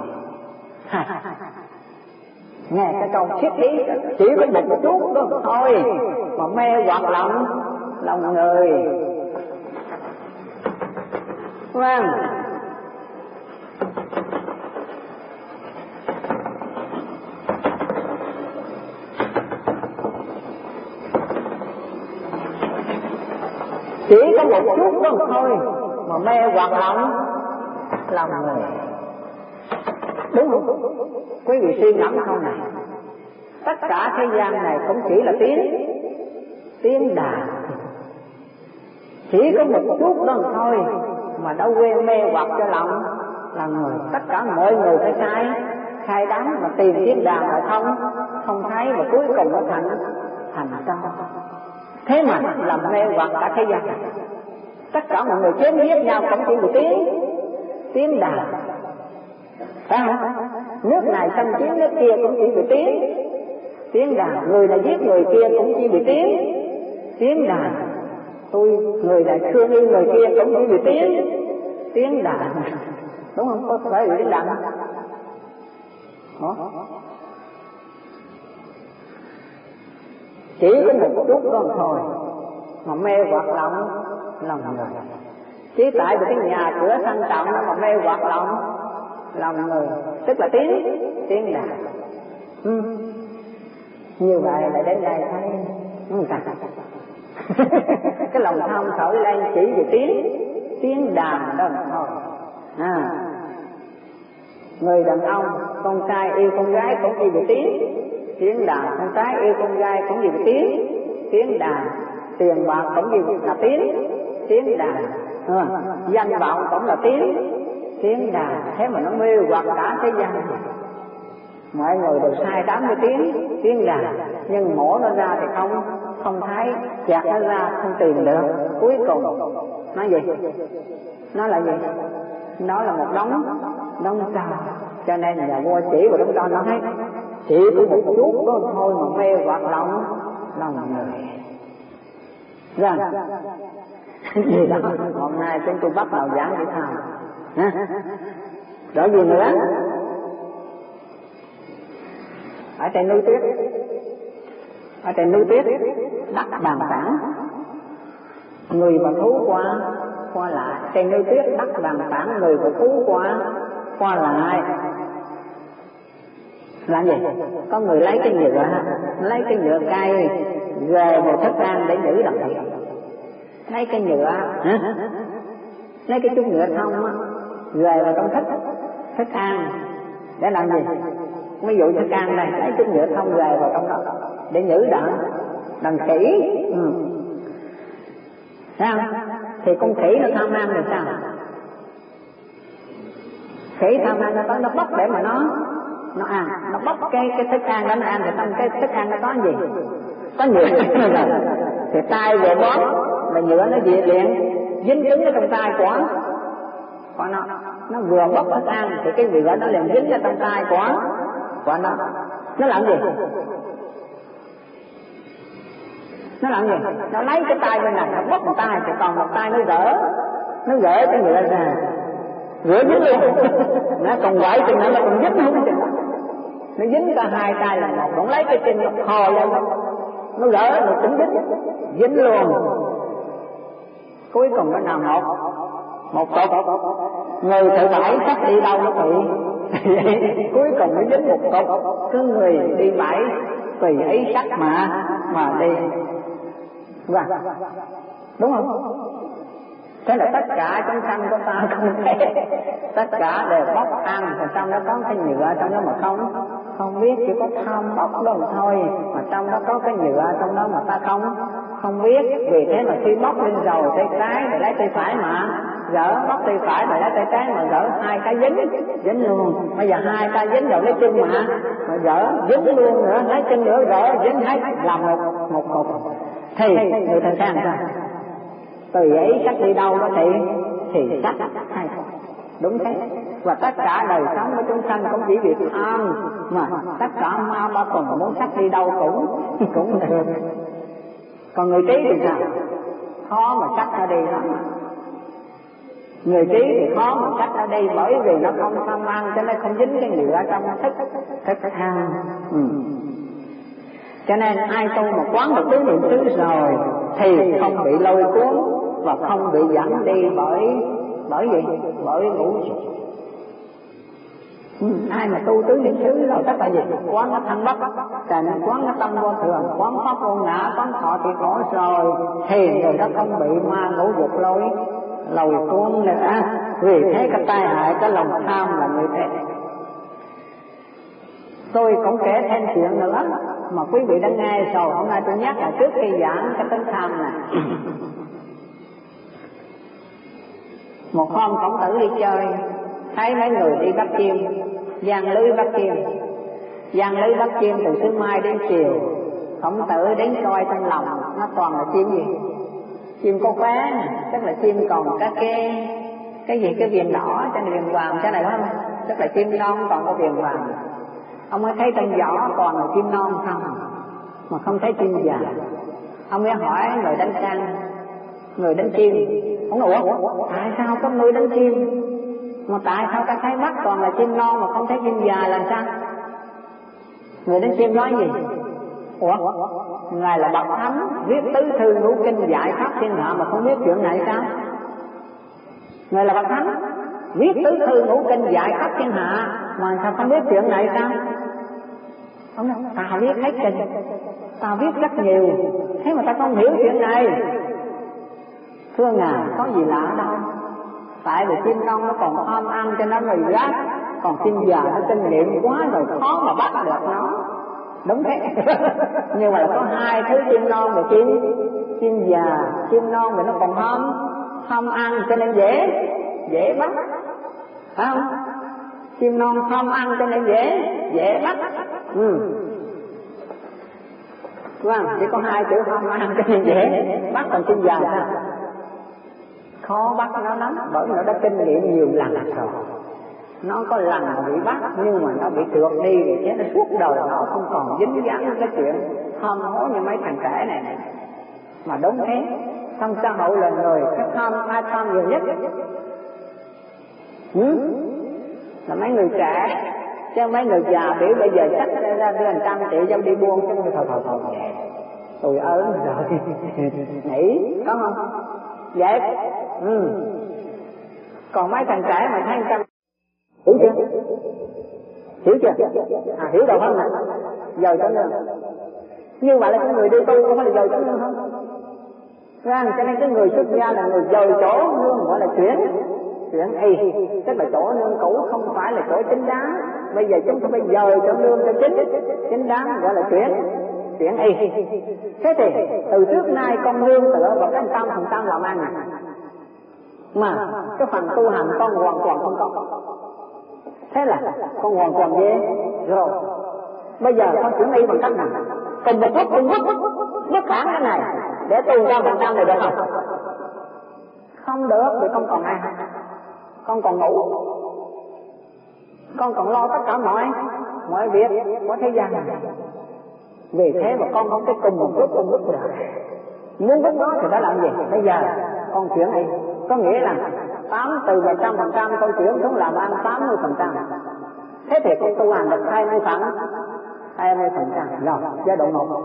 Nghe cái câu triết lý, chỉ có một chút đó thôi mà mê hoặc lòng lòng người. Vâng. Chỉ có một chút đó thôi mà mê hoặc lòng lòng người. Đúng không? Quý vị suy ngẫm câu này. Tất cả thế gian này cũng chỉ là tiếng tiếng đàn. Chỉ có một chút đó thôi mà đâu quên mê hoặc cho lòng là người. Tất cả mọi người phải khai khai đắng mà tìm tiếng đàn mà không không thấy, và cuối cùng nó thành thành sao? Thế mà làm mê hoặc cả thế gian. Tất cả mọi người chém giết nhau cũng chỉ vì tiếng tiếng đàn, phải không? Nước này xâm chiếm nước kia cũng chỉ vì tiếng tiếng đàn. Người này giết người kia cũng chỉ vì tiếng tiếng đàn. Tôi người này thương yêu người kia cũng chỉ vì tiếng tiếng đàn. Đúng không? Có phải vì tiếng đàn không? Chỉ có một chút đó thôi mà mê hoặc lòng lòng người. Chỉ tại vì cái nhà cửa sang trọng đó mà mê hoặc lòng lòng người, tức là tiếng tiếng đàn. Ừ. Như vậy là đến đây thấy không ta? Cái lòng tham khởi lên chỉ vì tiếng tiếng đàn đó thôi. À, người đàn ông con trai yêu con gái cũng chỉ vì tiếng tiếng đàn, con trai yêu con gái cũng vì tiếng tiếng đàn, tiền bạc cũng vì là tiếng tiếng đàn, à, danh vọng cũng là tiếng tiếng đàn. Thế mà nó mê hoặc cả thế gian. Mọi người đều sai đắm với tiếng tiếng đàn, nhưng mổ nó ra thì không không thấy, chặt nó ra không tìm được, cuối cùng nó gì? Nó là gì? Nó là một đống đống sao. Cho nên nhà vua chỉ của chúng ta nói chỉ có một chút đó thôi mà mê hoặc lòng lòng người. Rằng gì đó hôm nay chúng tôi bắt đầu giảng cái thao rồi gì nữa. Ở trên núi tuyết, ở trên núi tuyết đất bằng phẳng, người và thú qua qua lại. Trên núi tuyết đất bằng phẳng, người và thú qua qua lại. Làm gì? Có người lấy cái nhựa, lấy cái nhựa cay về một thức ăn để giữ đồng tiền. Lấy cái nhựa, hả? Lấy cái chút nhựa thông á, về vào trong thức thức ăn để làm gì? Ví dụ thức ăn này, lấy chút nhựa thông về vào trong đó để giữ đặng đằng khỉ. Ừ. Thấy không? Thì con khỉ nó tham ăn rồi sao? Khỉ tham ăn nó tới nó bóc để mà nó nó ăn, nó bóc cái cái thức ăn đó nó ăn, thì trong cái thức ăn nó có gì? Có nhựa. Thì tay về bóp là nhựa nó diệt liền, dính cứng ở trong tay của của nó. Nó vừa bóc thức ăn thì cái nhựa nó liền dính ở trong tay của của nó. Nó làm gì? Nó làm gì? Nó lấy cái tay bên này, nó bóc một tay, thì còn một tay nó gỡ, nó gỡ cái nhựa ra, gỡ dính luôn. Nó còn quậy chừng nữa, nó còn dính không chừng. Nó dính cả hai tay là một, còn lấy cái chân nó thò lên, nó gỡ, nó cũng dính, dính luôn. Cuối cùng nó nằm một, một cột. Người thợ bãi sắp đi đâu nó bị. Cuối cùng nó dính một cột. Cứ người đi bãi tùy ấy sắc mà mà đi. Và đúng không? Thế là tất cả chúng sanh của ta không thể, tất cả đều bóc ăn, và trong đó có cái nhựa trong đó mà không không biết, chỉ có tham bóc đó mà thôi, mà trong đó có cái nhựa trong đó mà ta không không biết. Vì thế mà khi bóc lên rồi tay trái rồi lấy tay phải mà gỡ, bóc tay phải rồi lấy tay trái mà gỡ, hai cái dính dính luôn. Bây giờ hai cái dính rồi lấy chân mà mà gỡ dính luôn nữa, lấy chân nữa gỡ dính hết, làm một một cục. Thì người ta sang sao? Tùy ấy sắc đi đâu đó thì thì sắc hay đúng thế. Và tất cả đời sống của chúng sanh cũng chỉ việc tham, mà tất cả ma ba tuần muốn sắc đi đâu cũng cũng được. Còn người trí thì sao? Khó mà sắc ra đi lắm. Người trí thì khó mà sắc ra đi, bởi vì nó không tham ăn cho nên không dính cái nhựa trong thức thức ăn. Ừ. Cho nên ai tu mà quán được tứ niệm xứ rồi thì không bị lôi cuốn và không bị dẫn đi bởi bởi gì? Bởi ngũ dục. Ừ, ai mà tu tứ niệm xứ rồi tất cả gì? Quán nó thanh bất, trần quán nó tâm vô thường, quán pháp vô ngã, quán thọ thì khổ rồi thì người đó không bị ma ngũ dục lôi lôi cuốn nữa. Vì thế cái tai hại cái lòng tham là như thế. Tôi cũng kể thêm chuyện nữa mà quý vị đã nghe rồi, hôm nay tôi nhắc lại trước khi giảng cái tính tham này. Một hôm Khổng Tử đi chơi, thấy mấy người đi bắt chim, giăng lưới bắt chim, giăng lưới bắt chim từ sớm mai đến chiều. Khổng Tử đến coi trong lòng nó toàn là chim gì? Chim có khóe, tức là chim còn các cái cái gì cái viền đỏ trên viền vàng cái này đó, tức là chim non còn có viền vàng. Ông mới thấy trong giỏ toàn là chim non không, mà không thấy chim già. Ông mới hỏi người đánh săn, người đánh chim, ông nói ủa tại sao có người đánh chim mà tại sao ta thấy mắt toàn là chim non mà không thấy chim già làm sao? Người đánh chim nói gì? Ủa ngài là bậc thánh viết tứ thư ngũ kinh dạy khắp thiên hạ mà không biết chuyện này sao? Ngài là bậc thánh viết tứ thư ngũ kinh dạy khắp thiên hạ mà sao không biết chuyện này sao? Ông nói ta viết hết kinh, ta viết rất nhiều, thế mà ta không hiểu chuyện này. Thưa ngài có gì lạ đâu, tại vì chim non nó còn tham ăn cho nó người rác, còn chim già nó kinh nghiệm quá rồi khó mà bắt được nó. Đúng thế. Nhưng mà có hai thứ chim non và chim chim già. Chim non thì nó còn tham tham ăn cho nên dễ dễ bắt, phải không? Chim non tham ăn cho nên dễ dễ bắt. Ừ. Vâng, chỉ có hai chữ hoang mang cho nên dễ bắt còn chân dài ra. Khó bắt nó lắm, bởi nó đã kinh nghiệm nhiều lần rồi. Nó có lần mà bị bắt nhưng mà nó bị trượt đi rồi chứ nó suốt đời nó không còn dính dáng với cái chuyện tham hố như mấy thằng trẻ này này. Mà đúng thế, trong xã hội là người cái tham ai tham nhiều nhất ừ? là mấy người trẻ, chứ mấy người già biểu bây giờ chắc ra đưa hàng trăm triệu cho đi buôn chứ thôi thôi thôi vậy tôi ớn rồi nghĩ có không vậy ừ. Còn mấy thằng trẻ mà thấy trăm hiểu chưa hiểu chưa à hiểu đâu không nè giờ cho nên như vậy là cái người đi tu có phải là giàu chấn lương không? Ra cho nên cái người xuất gia là người giàu chỗ nương gọi là chuyển chuyển y, tức là chỗ nương cũ không phải là chỗ chính đáng. Bây giờ chúng ta phải dời chỗ nương cho chính chính đáng gọi là chuyển chuyển y. Thế thì từ trước nay con nương tựa vào cái trăm phần trăm làm ăn này, mà cái phần tu hành con hoàn toàn không có. Thế là con hoàn toàn dễ rồi. Bây giờ con chuyển y bằng cách nào? Cùng một lúc cùng lúc bất khả cái này để tu ra phần trăm này được không? Không được vì con còn ăn, con còn ngủ, con còn lo tất cả mọi mọi việc của thế gian này. Vì thế mà con không thể cùng một lúc cùng lúc được. Muốn biết nó thì phải làm gì? Bây giờ con chuyển y, có nghĩa là tám từ một trăm phần trăm con chuyển xuống làm ăn tám mươi phần trăm. Thế thì con tu hành được hai mươi phần hai mươi phần trăm rồi giai đoạn một.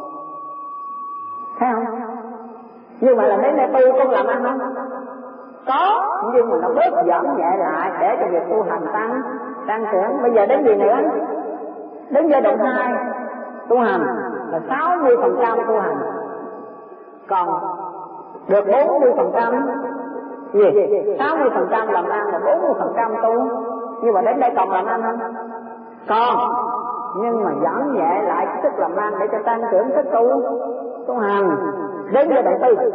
Thấy không? Nhưng mà là đến đây tu con làm ăn không? Có, nhưng mà nó bớt giảm nhẹ lại để cho việc tu hành tăng tăng trưởng. Bây giờ đến gì nữa? Đến giai đoạn hai tu hành là sáu mươi phần trăm tu hành, còn được bốn mươi phần trăm gì? sáu mươi phần trăm làm ăn là bốn mươi phần trăm tu. Nhưng mà đến đây còn làm ăn không? Còn, nhưng mà giảm nhẹ lại cái sức làm ăn để cho tăng trưởng sức tu tu hành. Đến giai đoạn tư,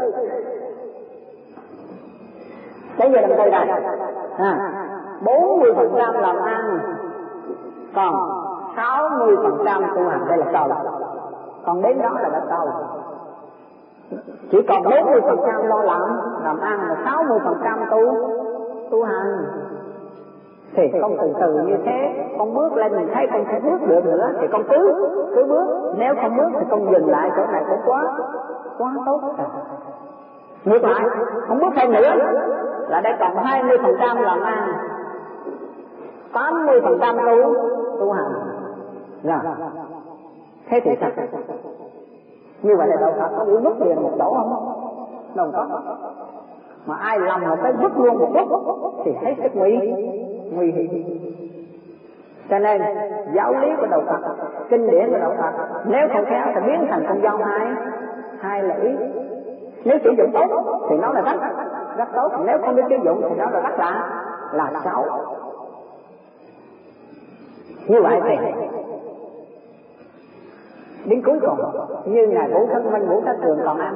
đến giai đoạn tư này à, bốn mươi phần trăm làm ăn, còn sáu mươi phần trăm tu hành. Đây là cầu, còn đến đó là đã cầu. Chỉ còn bốn mươi phần trăm lo làm làm ăn và sáu mươi phần trăm tu tu hành. Thì con từ từ như thế, con bước lên mình thấy con sẽ bước được nữa thì con cứ cứ bước. Nếu không bước thì con dừng lại chỗ này cũng quá quá tốt rồi. Ngược lại, không bước thêm nữa là đây còn hai mươi phần trăm làm ăn, tám mươi phần trăm tu tu hành. Rồi, thế thì sao? Như vậy là đạo Phật có bị vứt liền một chỗ không? Đâu có. Mà ai lầm một cái vứt luôn một lúc thì thấy sức nguy nguy hiểm. Cho nên giáo lý của đạo Phật, kinh điển của đạo Phật, nếu không khéo thì biến thành con dao hai hai lưỡi. Nếu sử dụng tốt thì nó là rất rất tốt, nếu không biết sử dụng thì nó là rất là là xấu. Như vậy thì đến cuối cùng như ngài Vũ Thất Minh, Vũ Thất Trường còn ăn,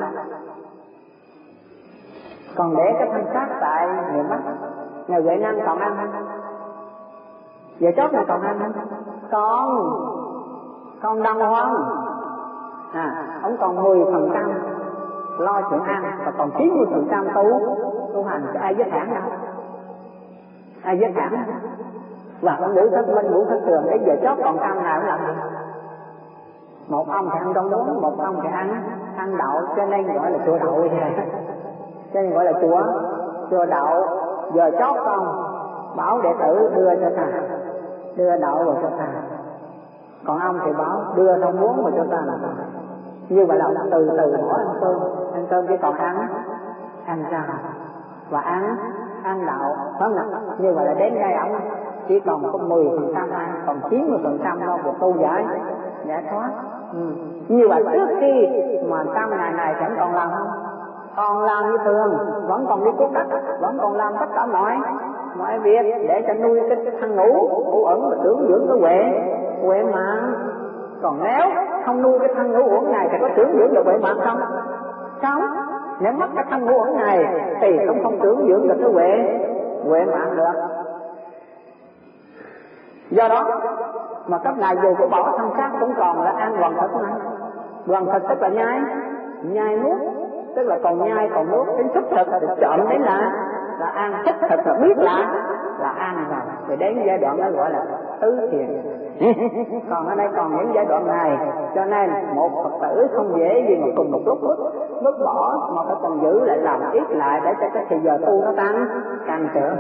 còn để cái thân xác tại miền Bắc, ngài Huệ Năng còn ăn, giờ chót này còn ăn, còn còn Đăng Hoan à, ông còn mười phần trăm lo chuyện ăn và còn chín mươi phần trăm tu tu hành. Ai dứt hẳn đâu, ai dứt hẳn. Và ông Vũ Thất Minh, Vũ Thất Trường đến giờ chót còn ăn nào cũng làm gì? Một ông thì ăn rau muống, một ông thì ăn ăn đậu, cho nên gọi là chùa đậu vậy. Cho nên gọi là chùa chùa đậu. Giờ chót không bảo đệ tử đưa cho thầy, đưa đậu vào cho thầy, còn ông thì bảo đưa rau muống vào cho ta. Như vậy là ông từ từ bỏ ăn cơm, ăn cơm chỉ còn ăn ăn rau và ăn ăn đậu, phải không nào? Như vậy là đến đây ông chỉ còn có mười phần trăm ăn, còn chín mươi phần trăm lo việc tu giải giải thoát. Ừ. Như vậy trước khi mà trăm ngày này chẳng còn làm không? Còn làm như thường, vẫn còn đi cuốc đất, vẫn còn làm tất cả mọi mọi việc để cho nuôi cái thân ngũ ngũ ẩn và dưỡng dưỡng cái huệ huệ mạng. Còn nếu không nuôi cái thân ngũ uẩn này thì có dưỡng dưỡng được huệ mạng không? Không. Nếu mất cái thân ngũ uẩn này thì cũng không dưỡng dưỡng được cái huệ huệ mạng được. Do đó mà các ngài dù có bỏ thân xác cũng còn là an toàn thật mà. Đoàn thực tức là nhai, nhai nuốt, tức là còn nhai còn nuốt. Đến xúc thực thì chọn đến là là an, xúc thực là biết là là an rồi. Rồi đến giai đoạn đó gọi là tứ thiền. Còn ở đây còn những giai đoạn này, cho nên một Phật tử không dễ gì mà cùng một lúc vứt vứt bỏ, mà phải còn giữ lại làm ít lại để cho cái thời giờ tu nó tăng càng trở.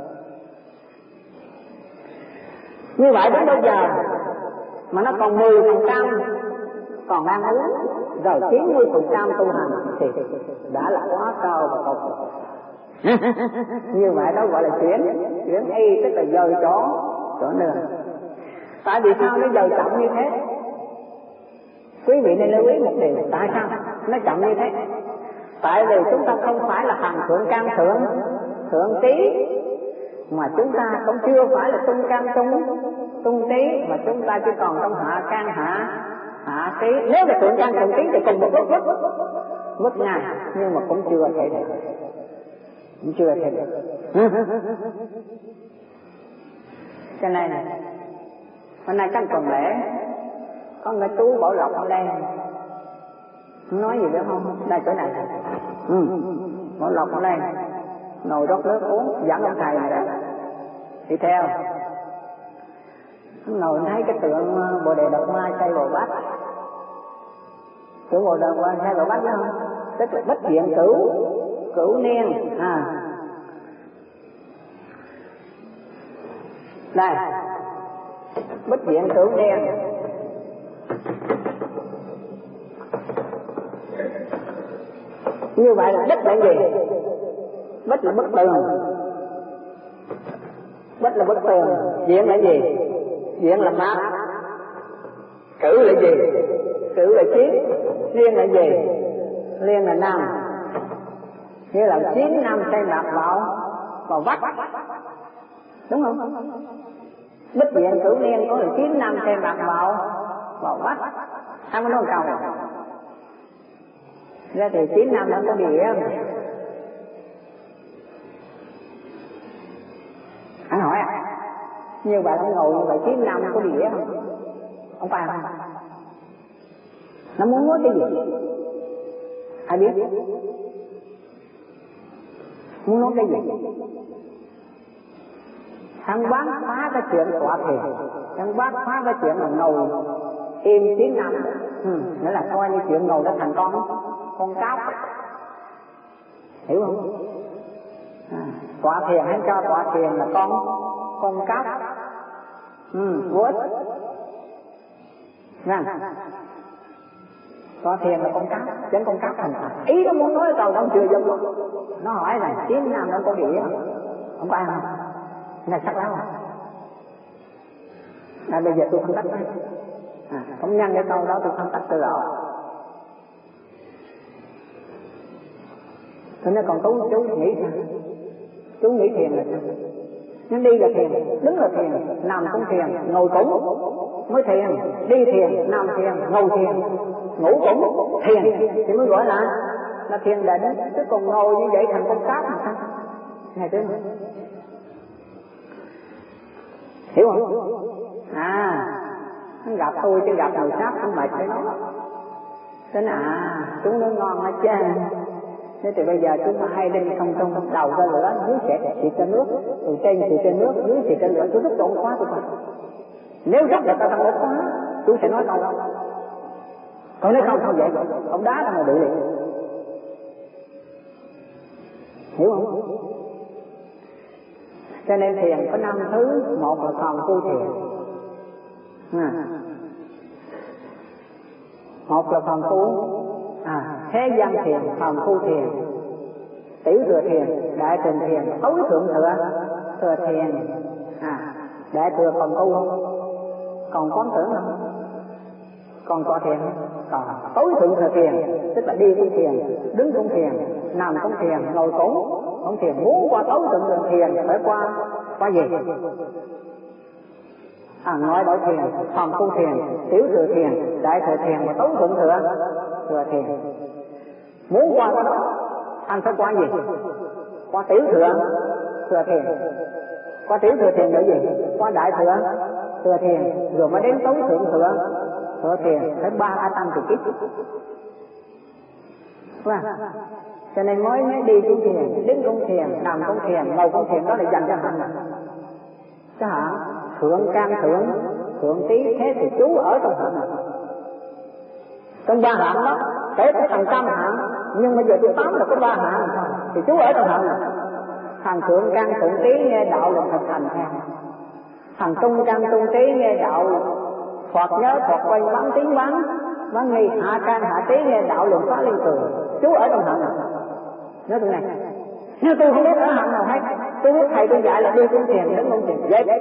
Như vậy đến bây giờ mà nó còn mười phần trăm còn ăn uống, rồi chín mươi phần trăm tu hành thì đã là quá cao và tốt. Như vậy đó gọi là chuyển chuyển y, tức là dời chỗ chỗ nương. Tại vì sao nó dời chậm như thế? Quý vị nên lưu ý một điều, tại sao nó chậm như thế? Tại vì chúng ta không phải là hàng thượng căn thượng thượng trí, mà chúng ta cũng chưa phải là tung căn tung tung trí, mà chúng ta chỉ còn trong hạ căn hạ hạ trí. Nếu là thượng căn thượng trí thì cùng một lúc vứt vứt ngay, nhưng mà cũng chưa thể được, cũng chưa thể được. Cho nên này, hôm nay trong tuần lễ có người chú Bảo Lộc ở đây, nói gì nữa không? Đây chỗ này, ừ. Bảo Lộc ở đây ngồi rót nước uống, dẫn ông thầy này đó đi theo. Ngồi thấy cái tượng Bồ Đề Đạt Ma xây Bồ Bát, tượng Bồ Đề Đạt Ma xây Bồ Bát đó không? Tức là bất hiện cửu cửu niên à. Đây, bất hiện cửu niên. Như vậy là bất là gì? Bất là bất tường. Bất là bất tường. Diện là gì? Diện là mát. Cửu là gì? Cửu là chín. Liên là gì? Liên là năm. Như là chín năm xây nạp vào vào vách, đúng không? Bất diện cửu niên có là chín năm xây nạp vào vào vách. Anh có nói câu này. Ra thì chín năm nó có địa. Anh hỏi à, như vậy ông ngồi như vậy chín năm có địa không? Ông phải không? Nó muốn nói cái gì? Ai biết? Muốn nói cái gì? Thằng bác phá cái chuyện quả thiền, thằng bác phá cái chuyện là ngồi im chín năm, ừ, nghĩa là coi như chuyện ngồi đã thành con con cáo, hiểu không? À, quả thiền hay cho quả thiền là con con cáo, ừ, vô ích, nha. Quả thiền là con cáo, chẳng con cáo thành thật. Ý nó muốn nói câu đó chưa giống luôn. Nó hỏi là chín năm nó có địa không có ăn không? Này sắc lắm à? À, bây giờ tôi phân tích đấy. À, không nhân cái câu đó tôi phân tích tôi rõ. Thế nó còn chú chú nghĩ sao? Chú nghĩ thiền là sao? Nó đi là thiền, đứng là thiền, nằm cũng thiền, ngồi cũng mới thiền, đi thiền, nằm thiền, ngồi thiền, ngủ cũng thiền, thì mới gọi là là thiền định. Chứ còn ngồi như vậy thành con cáp mà sao? Nghe chứ? Hiểu không? À, nó gặp tôi chứ gặp người khác không mệt với nó. Thế là à, chúng nó ngon hết chứ. Thế thì bây giờ chúng ta hay đi không trong đầu ra lửa, dưới sẽ xịt ra nước, từ trên xịt ra nước, dưới xịt ra lửa, tôi rất trộn quá tôi phải. Nếu rất là ta tăng ớt quá, tôi sẽ nói câu đó. Còn nếu không không vậy, ông đá ra mà bị liền. Hiểu không? Cho nên thiền có năm thứ, một là phòng tu thiền, à. một là phòng tu, à, thế gian thiền, phòng tu thiền, tiểu thừa thiền, đại thừa thiền, tối thượng thừa thừa thiền, à, đại thừa phòng tu không? Còn quán tưởng không? Còn có thiền không? Còn tối thượng thừa thiền, tức là đi cũng thiền, đứng cũng thiền, nằm cũng thiền, ngồi cũng cũng thiền. Muốn qua tối thượng thừa thiền phải qua qua gì? À, ngoại đạo thiền, phòng tu thiền, tiểu thừa thiền, đại thừa thiền và tối thượng thừa thừa thiền. Muốn qua cái đó anh phải qua gì? Qua tiểu thừa thừa thiền. Qua tiểu thừa thiền là gì? Qua đại thừa thừa thiền, rồi mới đến tối thượng thừa Thừa thiền phải ba a tam kỳ kiếp. Wow. Cho nên mới mới đi cũng thiền, đứng cũng thiền, nằm cũng thiền, ngồi cũng thiền, đó là dành cho hạnh này. Chứ hả? Thượng can thượng, thượng tí thế thì chú ở trong hạnh này. Trong ba hạng đó, kể cả thằng trăm hạng, nhưng bây giờ tôi tám là có ba hạng thôi, thì chú ở trong hạng này. Thằng thượng can thượng tí nghe đạo là thực hành theo. Thằng trung can trung tí nghe đạo Phật nhớ Phật quay bắn tiếng bắn, bắn nghi hạ can hạ tí nghe đạo lượng phá liên cười. Chú ở trong hạng này. Nhớ tụi này. Nếu tôi không biết ở hạng nào hết, tôi biết thầy tôi dạy là đi cũng thiền, đứng cũng thiền, dễ.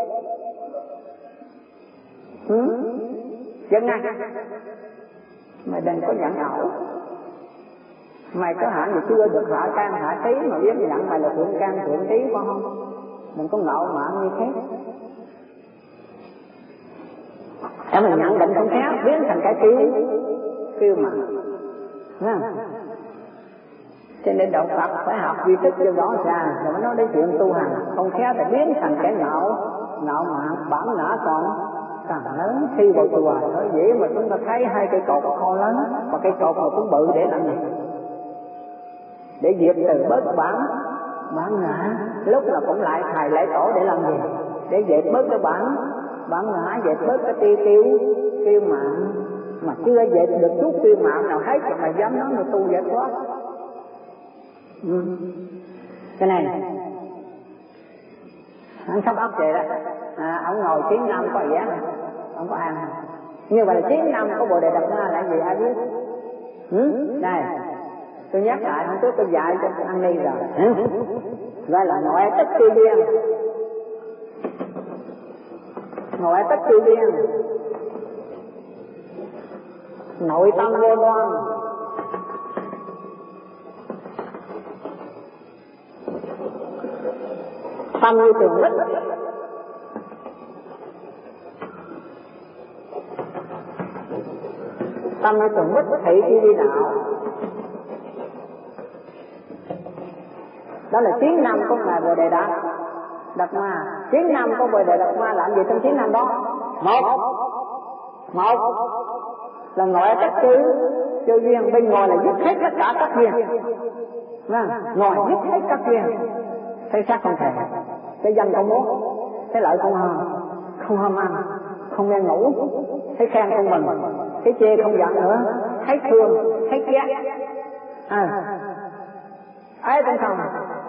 Ừ? Dân ngay. Mày đừng có giận ẩu. Mày có hạng gì chưa được hạ can hạ tí mà biết nhận mày là thượng can thượng tí phải không? Đừng có ngạo mạn như thế. Để mình nhận định không khéo, biến thành cái kiêu kiêu mạn. Cho nên đạo Phật phải học duy thức cho rõ ràng, rồi mới nói đến chuyện tu hành. Không khéo thì biến thành cái ngạo, ngạo mạn, bản ngã còn càng lớn. Khi vào chùa sở dĩ mà chúng ta thấy hai cây cột to lớn và cây cột mà cũng bự để làm gì? Để diệt từ bớt bản bản ngã. Lúc là cũng lại thầy lễ tổ để làm gì? Để dẹp bớt cái bản bản ngã, dẹp bớt cái tiêu tiêu tiêu mạn. Mà chưa dẹp được chút tiêu mạn nào hết mà dám nói người tu dẹp quá. Ừ. Cái này anh sắp ấp vậy đó. À, ông ngồi chín năm có vẻ ông có ăn. Như vậy là chín năm có Bồ Đề Đạt Ma là gì ai biết? Ừ? Đây tôi nhắc lại, hôm trước tôi dạy cho anh đi rồi. Ừ? Gọi là ngoại tích tiêu duyên. Ngoại tích tiêu duyên, nội tâm vô đoan. Tâm như tường lít, tâm như tường lít thị khi đi đạo. Đó là chín năm của ngài Bồ Đề Đạt Đạt Ma. Chín năm của Bồ Đề Đạt Ma làm gì trong chín năm đó? Một, một là ngồi tất chứ chư duyên, bên ngoài là dứt hết tất cả các duyên. Ngồi dứt hết các duyên. Thấy xác không thể, cái danh không muốn, cái lợi không ham, không ham ăn, không nghe ngủ, thấy khen không mừng, thấy chê không giận nữa, thấy thương, thấy ghét. À, ai cũng không,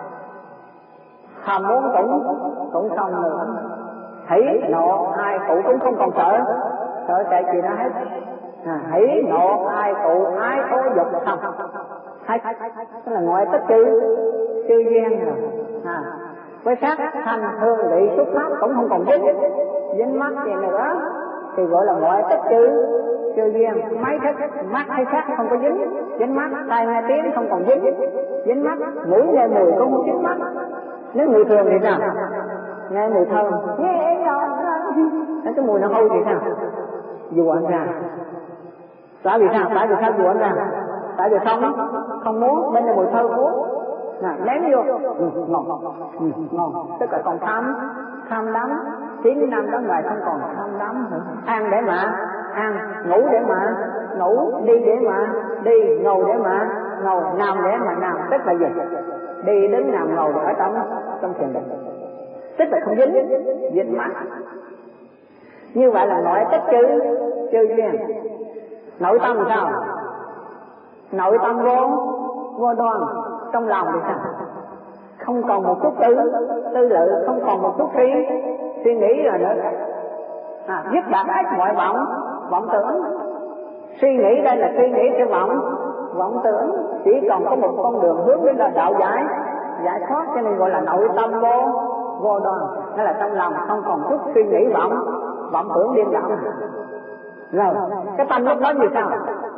ham muốn cũng cũng không nữa, hỉ nộ ai tụ cũng không còn sợ, sợ chạy gì đó hết. À, hỉ nộ ai tụ ái ố dục không, hết, tức là ngoại tất chư chư duyên rồi. À, với sắc thanh hương vị xúc pháp cũng không còn dính dính mắt gì nữa thì gọi là ngoại tất chư chư duyên. Mấy thức mắt hay sắc không có dính dính mắt, tai nghe tiếng không còn dính dính mắt, mũi nghe mùi cũng không dính mắt. Nếu người thường thì sao? Nghe mùi thơm, nghe ngon, cái mùi nó hôi thì sao? Dùa anh ra. Tại vì sao? Tại vì sao dùa anh ra? Tại vì không không muốn, bên này mùi thơm muốn. Nè, ném vô, ừ, ngon, ừ, ngon, tức là còn tham, tham đắm. Chín năm đó ngài không còn tham đắm nữa. Ăn để mà ăn, ngủ để mà ngủ, đi để mà đi, ngồi để mà ngồi, nằm để mà nằm. Tức là gì? Đi đứng nằm ngồi ở trong trong thiền định. Tức là không dính dính mắt. Như vậy là nội tất chư chư duyên. Nội tâm sao? Nội tâm vô vô đoan. Trong lòng thì sao? Không còn một chút tư tư lự, không còn một chút suy suy nghĩ rồi nữa. À, dứt đạt hết mọi vọng vọng tưởng. Suy nghĩ đây là suy nghĩ cái vọng vọng tưởng, chỉ còn có một con đường hướng đến là đạo giải giải thoát, cho nên gọi là nội tâm vô vô đoan. Đó là trong lòng không còn chút suy nghĩ vọng vọng tưởng điên đảo. Rồi cái tâm lúc đó như sao?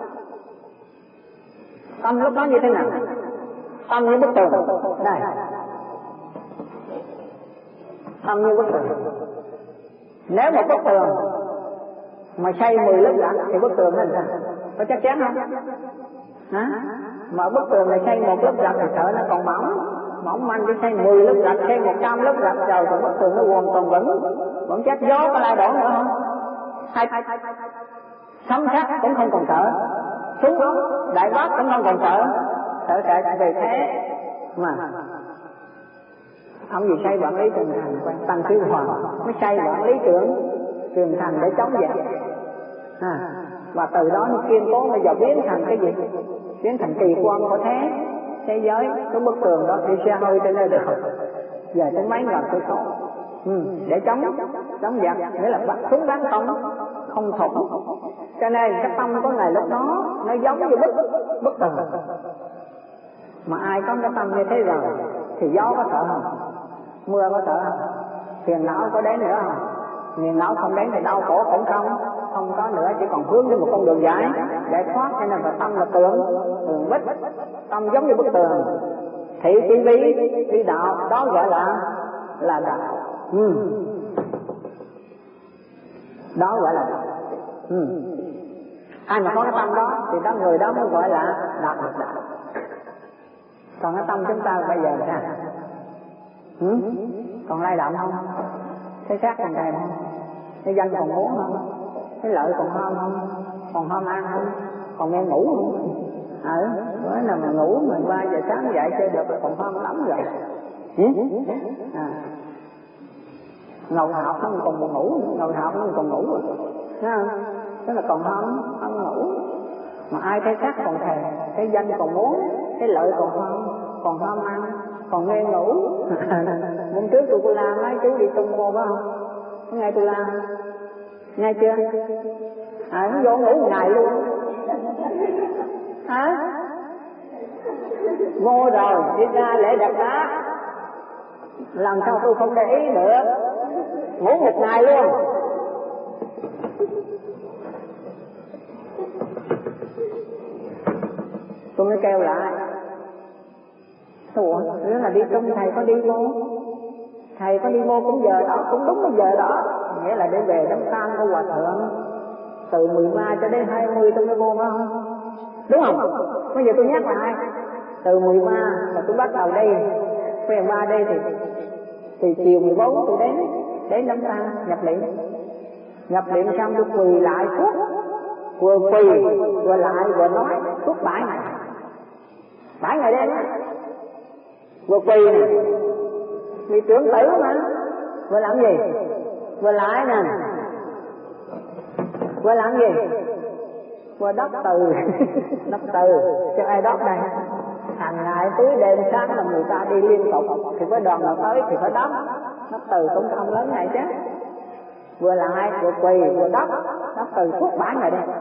Tâm lúc đó như thế nào? Tâm như bức tường. Đây, tâm như bức tường. Nếu một bức tường mà xây mười lớp gạch thì bức tường nó sao? Có chắc chắn không? Hả? Mà bức tường này xây một lớp gạch thì sợ nó còn mỏng, mỏng manh. Chứ xây mười lớp gạch, xây một trăm lớp gạch rồi thì bức tường nó hoàn toàn vững, vẫn chắc gió có lai đổ nữa không? Hay sấm sét cũng không còn sợ, súng ống đại bác cũng không còn sợ, sợ sợ về thế mà ông gì xây quản lý trường thành quan Tăng Sứ Hoàng mới xây quản lý trưởng trường thành để chống giặc à, và từ đó nó kiên cố bây giờ biến thành cái gì, biến thành kỳ quan của thế thế giới. Cái bức tường đó thì xe hơi trên đây được giờ tới mấy ngàn cây số ừ, để chống chống giặc, nghĩa là bắt súng bắn không không thủng. Cho nên cái tâm của ngài lúc đó nó giống như bức bức tường. Mà ai có cái tâm như thế rồi thì gió có sợ không, mưa có sợ không, phiền não có đến nữa không, phiền não không đến thì đau khổ cũng không không có nữa, chỉ còn hướng đến một con đường giải giải thoát. Cho nên là tâm là tường tường bích, tâm giống như bức tường, thị chỉ lý lý đạo, đó gọi là là đạo ừ. Đó gọi là đạo ừ. Ai mà có cái tâm đó thì đó người đó mới gọi là đạt được đạo. Còn cái tâm chúng ta bây giờ sao ừ? Còn lay động không, cái xác còn thèm không, cái danh còn muốn không, cái lợi còn ham không, còn ham ăn không, còn nghe ngủ không ừ, bữa nào mà ngủ mình ba giờ sáng dậy chơi được còn ham lắm rồi ừ? À. Ngồi học nó còn buồn ngủ, ngồi học nó còn ngủ rồi thấy không, tức là còn ham ham ngủ. Mà ai thấy xác còn thèm, cái danh còn muốn, cái lợi còn ham, còn ham ăn, còn nghe ngủ. Hôm trước tôi tôi la mấy chú đi tung mô phải không, có nghe tôi la nghe chưa à, nó vô ngủ một ngày luôn hả, vô rồi đi ra lễ đặt đá làm sao tôi không để ý được, ngủ một ngày luôn. Tôi mới kêu lại, ủa, nếu là đi trong thầy có đi vô, thầy có đi vô cũng giờ đó, cũng đúng cái giờ đó, nghĩa là để về đám tang của hòa thượng, từ mười ba cho đến hai mươi tôi mới vô phải không? Đúng không? Bây giờ tôi nhắc lại, từ mười ba là tôi bắt đầu đi, mười ba đây thì thì chiều mười bốn tôi đến, đến đám tang nhập niệm, nhập niệm xong tôi quỳ lại suốt, vừa quỳ vừa lại vừa nói suốt bảy ngày, bảy ngày đêm á, vừa quỳ nè, vì trưởng tử mà, vừa làm gì, vừa lại nè, vừa làm gì, vừa đốc từ, đốc từ, cho ai đốc đây, hàng ngày tối đêm sáng là người ta đi liên tục, thì phải đoàn nào tới thì phải đốc, đốc từ cũng không lớn này chứ, vừa lại vừa quỳ vừa đốc, đốc từ suốt bảy ngày đêm,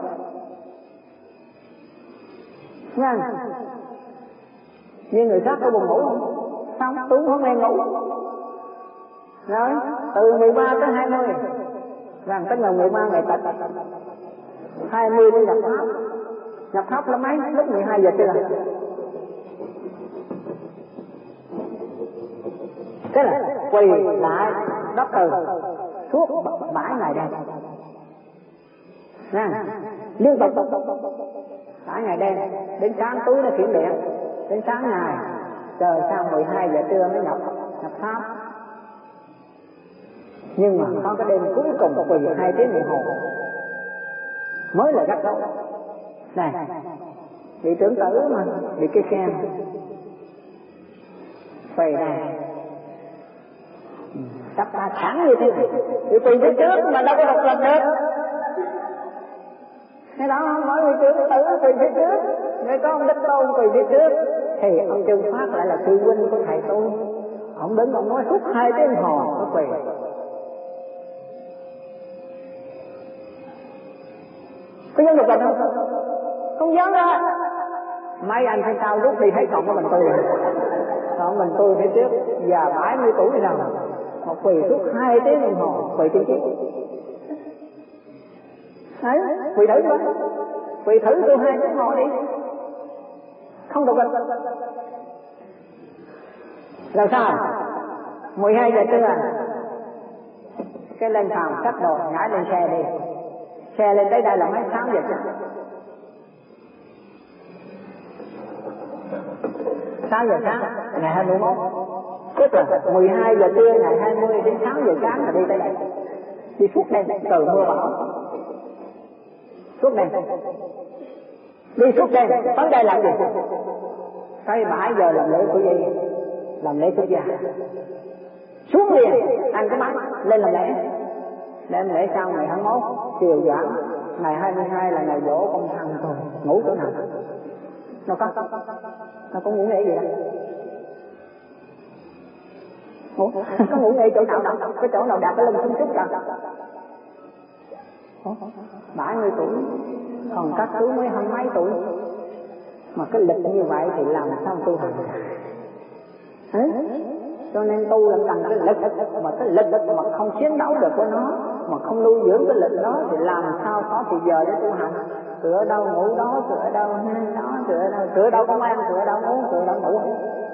nghe, như người khác có buồn ngủ không? Không, tôi không nghe ngủ. Rồi, từ mười ba tới hai mươi, rằng tới ngày mười ba ngày tịch, hai mươi đi nhập pháp, nhập pháp là mấy, lúc mười hai giờ chưa là. Thế là quỳ lại đắp từ suốt bảy ngày đêm. Nè, liên tục bảy ngày đêm, đến sáng tối nó chuyển điện, đến sáng ngày, trời sang mười hai giờ trưa mới nhập nhập pháp. Nhưng mà có cái đêm cuối cùng quỳ hai tiếng đồng hồ mới là gắt góc. Này, vị trưởng tử mà, vị cây sen quỳ này, đắp ta thẳng như thế này, thì quỳ phía trước mà đâu có độc lập được. Cái đó không nói vị trưởng tử quỳ phía trước, người có ông Đích Tôn quỳ phía trước, thì ông Trương Phát lại là sư huynh của thầy tôi, ông đứng ông nói suốt hai tiếng đồng hồ có quỳ. Có dám độc lập không? Không dám đó. Mấy anh phải sao rút đi thấy còn có mình tôi rồi. Còn mình tôi phía trước, già bảy mươi tuổi rồi, một quỳ suốt hai tiếng đồng hồ, quỳ trên chiếc. Đấy, quỳ thử coi, quỳ thử tôi hai tiếng đồng hồ đi. Không độc lập. Làm sao? mười hai giờ trưa, cái lên phòng cắt đồ, nhảy lên xe đi. Xe lên tới đây là mấy sáu giờ sáng, sáu giờ sáng ngày hai mươi mốt, tức là mười hai giờ trưa ngày hai mươi đến sáu giờ sáng là đi tới đây, đi suốt đêm trời mưa bão. suốt đêm, đi suốt đêm tới đây làm gì? Tới bãi giờ làm lễ của gì? Làm lễ quốc gia. Xuống liền ăn cái bánh lên làm lễ. Đêm lễ xong ngày hai mươi mốt chiều giảng, ngày hai mươi hai là ngày dỗ công thần rồi, ngủ chỗ nào? Nó có, nó có ngủ nghỉ gì đâu. Ủa, có ngủ nghỉ chỗ nào đâu, cái chỗ nào đặt cái lưng xuống chút đâu. Bảy mươi tuổi, còn các chú mới hơn mấy tuổi, mà cái lịch như vậy thì làm sao tu hành? Ừ? Cho nên tu là cần cái lực, mà cái lực mà không chiến đấu được với nó, mà không nuôi dưỡng cái lực đó thì làm sao có thì giờ để tu hành? Tựa đâu ngủ đó, tựa đâu đó, tựa đâu, tựa đâu không ăn, tựa đâu uống, tựa đâu ngủ.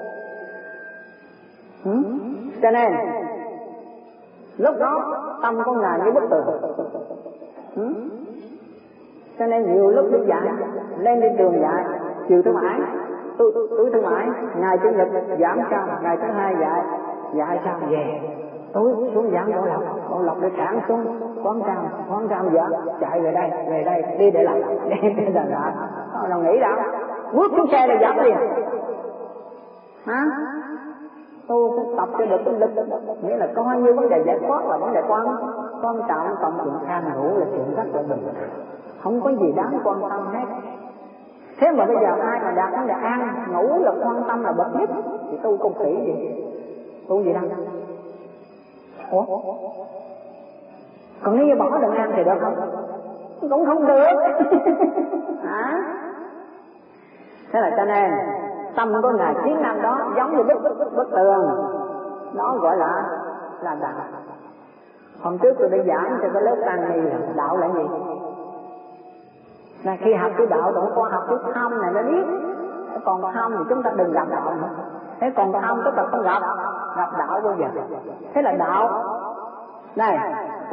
Ừ? Cho nên lúc đó tâm con ngài như bức tường. Ừ? Cho nên nhiều lúc đi dạy, lên đi trường dạy, chiều thứ bảy, tối thứ bảy, ngày chủ nhật giảng xong, ngày thứ hai dạy, dạy xong về, tối xuống giảng Bảo Lộc, Bảo Lộc để sáng xuống quán tràm, quán tràm giảng, chạy về đây, về đây, đi để làm, đi để làm lại, đâu nào nghĩ đâu, bước xuống xe là giảng liền, hả? Tôi cũng tập cho được cái lực, nghĩa là coi như vấn đề giải thoát là vấn đề quan quan trọng, còn chuyện ăn ngủ là chuyện rất là bình thường, không có gì đáng quan tâm hết. Thế mà bây giờ ai mà đạt vấn đề ăn ngủ là quan tâm là bậc nhất thì tu công sĩ gì, tu gì đâu. Ủa? Còn nếu như bỏ đừng ăn thì được không? Cũng không được. Hả? Thế là cho nên tâm của ngài chín năm đó giống như bức, bức, bức tường, nó gọi là là đạo. Hôm trước tôi đã giảng cho cái lớp tăng ni là đạo là gì? Là khi học cái đạo tổng qua học cái không này nó biết, còn không thì chúng ta đừng gặp đạo nữa. Thế còn không tức là không gặp gặp đạo bao giờ. Thế là đạo này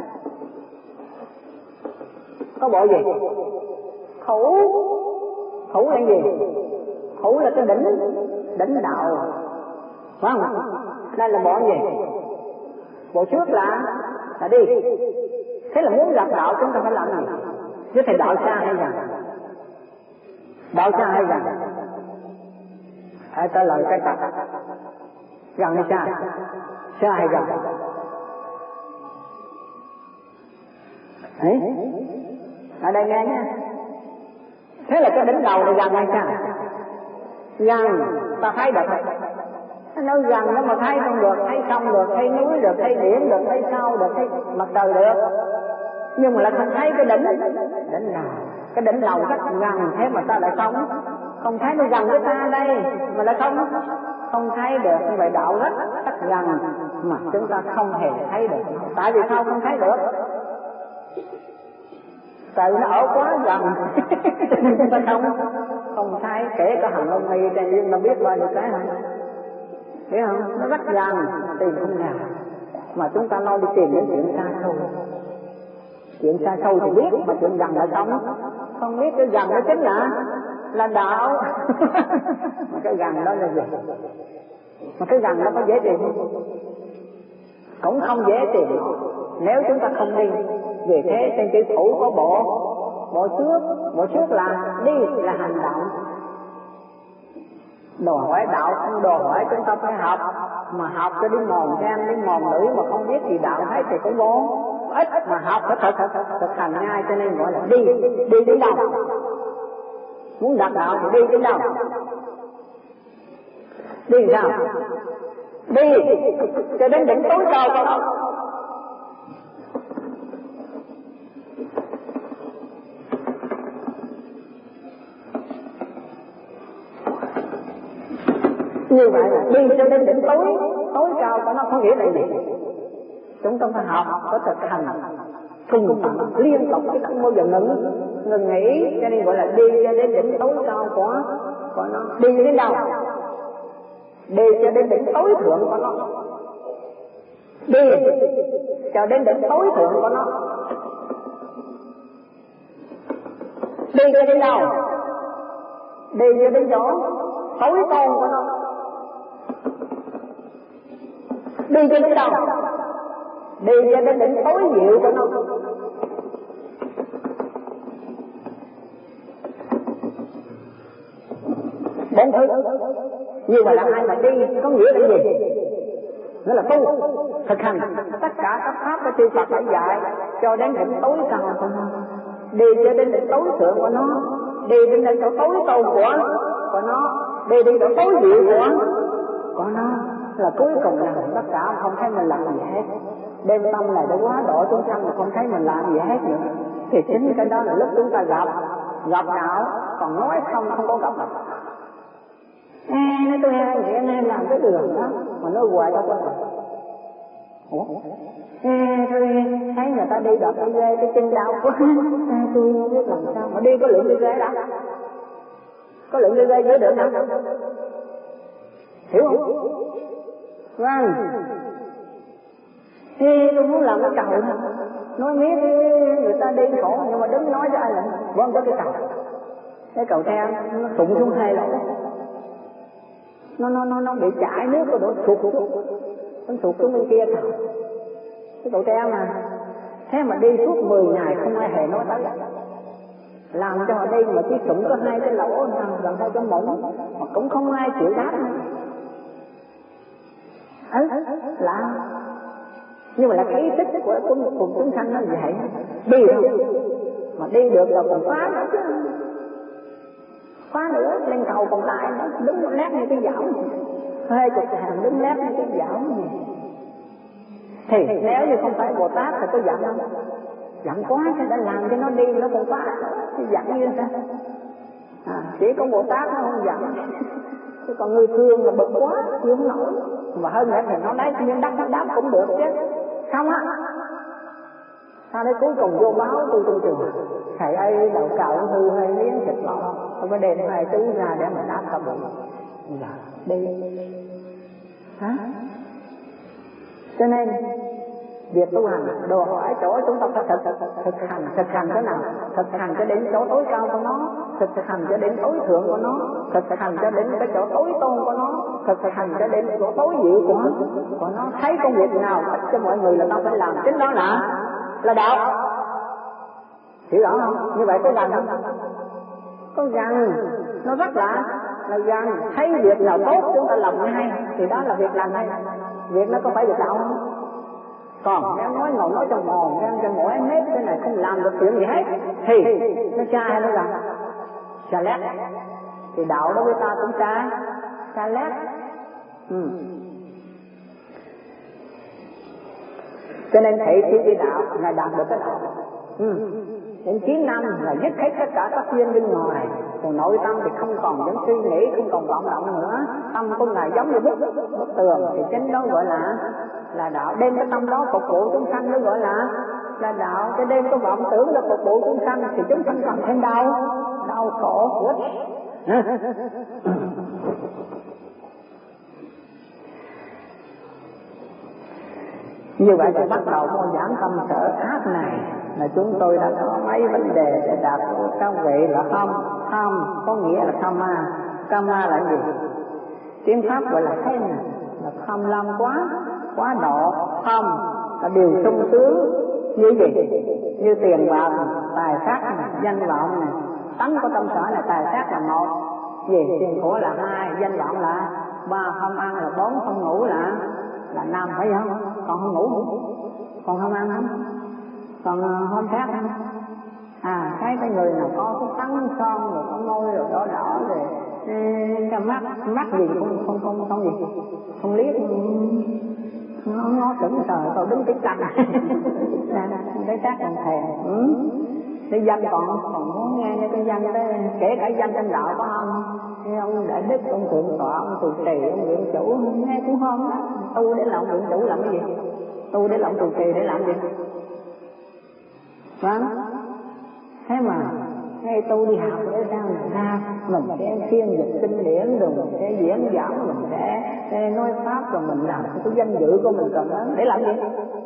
có bộ gì? Khẩu. Khẩu là gì? Khẩu là cái đỉnh đỉnh đạo, phải không? Đây là bộ gì? Bộ trước là là đi. Thế là muốn gặp đạo chúng ta phải làm gì? Chứ thầy đạo xa hay gần? Đạo xa hay gần? Hãy trả lời cái tập. Gần hay xa? Xa hay gần? Đấy. Ở đây nghe nha. Thế là cái đỉnh đầu này gần hay xa? Gần, ta thấy được. Nó gần nó mà thấy không được, thấy sông được, thấy núi được, thấy biển được, thấy sao được, thấy mặt trời được. Nhưng mà lại không thấy cái đỉnh. Đỉnh nào? Cái đỉnh đầu rất gần, thế mà ta lại không không thấy nó gần với ta đây, mà lại không không thấy được. Như vậy đạo rất rất gần mà chúng ta không hề thấy được. Tại vì sao không thấy được? Tại nó ở quá gần nên chúng ta không không thấy. Kể cả hàng lông mi trên yên nó biết bao nhiêu cái không? Biết không? Nó rất gần, tìm không nào. Mà chúng ta lo đi tìm những chuyện xa xôi. Chuyện xa xôi thì biết, mà chuyện gần là không. Không biết cái gần đó chính là là đạo. Mà cái gần đó là gì? Mà cái gần đó có dễ tìm không? Cũng không dễ tìm nếu chúng ta không đi. Vì thế trên chữ thủ có bộ bộ trước. Bộ trước là đi là hành động. Đòi hỏi đạo không đòi hỏi chúng ta phải học. Mà học cho đi mòn gan, đi mòn lưỡi mà không biết gì đạo thấy thì cũng vô ít. Mà học phải thật thật thực hành ngay, cho nên gọi là đi. Đi đến đâu? Muốn đạt đạo thì đi đến đâu? Đi sao? Đi cho đến đỉnh tối cao của nó. Như vậy là đi cho đến đỉnh tối tối cao của nó có nghĩa là gì? Chúng ta phải học, có thực hành cùng tận liên tục chứ không bao giờ ngừng ngừng nghỉ. Cho nên gọi là đi cho đến đỉnh tối cao của của nó. Đi đến đâu? Đi cho đến đỉnh tối thượng của nó. Đi cho đến đỉnh tối thượng của nó. Đi cho đến đâu? Đi cho đến chỗ tối tôn của nó. Đi cho đến đâu? Đi cho đến đỉnh tối diệu của nó. bổn thức. Như vậy là ai mà đi có nghĩa là gì? Nghĩa là tu, thực hành tất cả các pháp của chư Phật đã dạy cho đến đỉnh tối cao của nó, đi cho đến đỉnh tối thượng của nó, đi đến đỉnh chỗ tối tôn của của nó, đi đến chỗ tối diệu của của nó, là cuối cùng là tất cả không thấy mình làm gì hết. Đêm tâm này đã quá độ chúng sanh mà không thấy mình làm gì hết nữa, thì chính cái đó là lúc chúng ta gặp gặp não, còn nói không không có gặp mặt. À, nói tôi hay vậy anh em làm cái đường đó mà nói hoài đâu có được. Ủa? À, tôi thấy người ta đi đập cái ghê cái chân đau quá. À, tôi không biết làm sao mà đi có lượng cái ghê đó, có lượng cái ghê dưới được hả? Hiểu không? Vâng. Thì tôi muốn làm cái cầu, nói miết người ta đi khổ nhưng mà đứng nói cho ai là vâng có cái cầu, cái cầu treo nó tụng xuống hai lỗ, nó nó nó nó bị chảy nước nó đổ sụt nó sụt xuống bên kia cầu, cái cầu treo mà. Thế mà đi suốt mười ngày không ai hề nói tới, làm cho họ đi mà chỉ sụn có hai cái lỗ gần hai cái mỏng mà cũng không ai chịu đáp nữa. Ừ, lạ. Nhưng mà là cái ý thức của cùng, cùng chúng sanh nó vậy, đi được mà đi được là còn phá nữa chứ, phá nữa lên cầu còn lại nó đứng lép như cái dạo, hơi chục hàng đứng lép như cái dạo gì. Thì nếu như không phải Bồ Tát thì có giận không? Giận quá cho đã làm cho nó đi nó còn phá, thì giận như sao? À, chỉ có Bồ Tát nó không giận, chứ còn người thường là bực quá chịu không nổi. Mà hơn nữa thì nó lấy những đắp đắp đắp cũng được chứ, không á. Sau đấy cuối cùng vô báo tôi trong trường, thầy ấy đầu cạo hư hay miếng thịt lò, tôi mới đem hai chú ra để mà đáp cả bụng. Là đi hả? Cho nên việc tu hành đồ hỏi chỗ chúng ta phải thực, thực, thực hành, thực hành thế nào? Thực hành cho đến chỗ tối cao của nó, thực hành cho đến tối thượng của nó, thực hành cho đến cái chỗ tối tôn của nó, thực hành cho đến chỗ tối diệu của nó, của nó. Thấy công việc nào thích cho mọi người là tao phải làm, chính đó là là đạo. Hiểu rõ không? Như vậy có gần không? Có gần, nó rất lạ, là gần. Thấy việc nào tốt chúng ta làm hay thì đó là việc làm hay. Việc nó có phải việc đạo không? Còn em nói ngồi nói trong mồm, em cho mỗi em hết cái này không làm được chuyện gì hết thì nó sai hay nó rằng xa lét. Thì đạo đối với ta cũng sai, xa lét. Ừ. Cho nên thị thi đi đạo là đạt được cái đạo. Ừ. Đến chín năm là dứt hết tất cả các duyên bên ngoài, còn nội tâm thì không còn những suy nghĩ, không còn vọng động nữa. Tâm của ngài giống như bức bức tường, thì chính đó gọi là là đạo. Đem cái tâm đó phục vụ chúng sanh nó gọi là là đạo. Cái đêm có vọng tưởng là phục vụ chúng sanh thì chúng sanh còn thêm đau đau khổ quá. Như vậy thì bắt đầu môn giảng tâm sở ác này là chúng tôi đã có mấy vấn đề để đạt được các vị là tham. Tham có nghĩa là kama. Kama là gì? Tiếng Pháp gọi là khen, là tham lam quá, quá độ. Tham là điều sung sướng như gì? Như tiền bạc, tài sắc, danh vọng này. Tánh của tâm sở là tài sắc là một, gì? Tiền của là hai, danh vọng là ba, không ăn là bốn, không ngủ là là năm, phải không? Còn không ngủ không? Còn không ăn không? Còn hôm khác không? À, thấy cái người nào có cái tắn son rồi có môi rồi đỏ đỏ rồi cái mắt mắt gì không không không không gì không liếc nó nó sững sờ tao đứng tiếng cạnh cái xác còn thèm. Ừ. Cái danh còn còn muốn nghe cái danh đó, kể cả danh trên đạo có không? Cái ông đại đức, ông thượng tọa, ông trụ trì, ông viện chủ nghe cũng không đó. Tu để làm viện chủ làm cái gì? Tu để làm trụ trì để làm gì? Vâng. Thế mà ngay tu đi học để sao mình ra mình sẽ phiên dịch kinh điển rồi mình sẽ diễn giảng, mình sẽ nói pháp rồi mình làm cái danh dự của mình cần lớn để làm gì?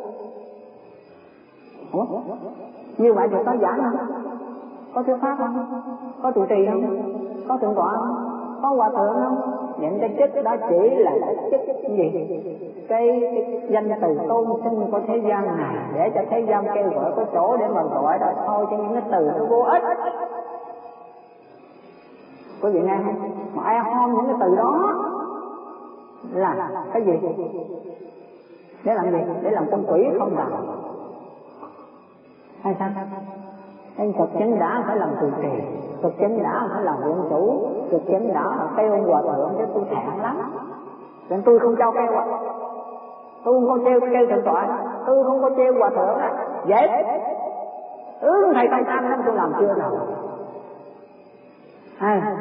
Ủa? Như vậy thì có giảng không? Có thuyết pháp không? Có trụ trì không? Có thượng tọa không? Có hòa thượng không? Những cái chức đó chỉ là cái chức gì? Cái, cái danh từ tôn sinh của thế gian này để cho thế gian kêu gọi có chỗ để mà gọi đó thôi, cho những cái từ nó vô ích. Quý vị nghe không? Mà ai hom những cái từ đó là cái gì? Để làm gì? Để làm con quỷ không đạo hay sao? Anh cực chánh đã phải làm trụ trì, cực chánh đã phải làm viện chủ, cực chánh đã phải kêu ông hòa thượng chứ tôi thẹn lắm. Nên tôi không cho kêu ạ. Tôi không có kêu kêu thượng tọa, tôi không có kêu hòa thượng á. Dễ. Ừ, thầy công an lắm tôi làm chưa nào. À.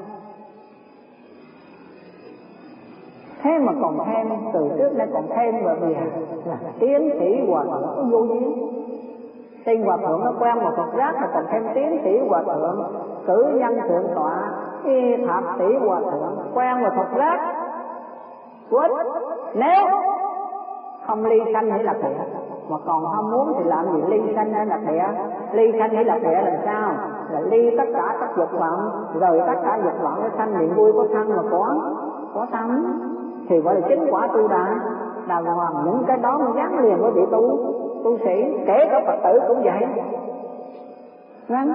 Thế mà còn thêm, từ trước đây còn thêm bởi vì là tiến sĩ hòa thượng có vô duyên. Tên hòa thượng nó quen một Phật giác mà còn thêm tiến sĩ hòa thượng, cử nhân thượng tọa, y thạc sĩ hòa thượng, quen một Phật giác. Quýt, nếu không ly sanh hay là địa, mà còn không muốn thì làm gì ly sanh hay là địa? Ly sanh hay là địa làm sao? Là ly tất cả các dục vọng, rồi tất cả dục vọng nó sanh niềm vui có thân mà có, có tâm, thì gọi là chính quả tu đà. Đàng hoàng những cái đó nó gắn liền với vị tu, tu sĩ, kể cả Phật tử cũng vậy. Vâng.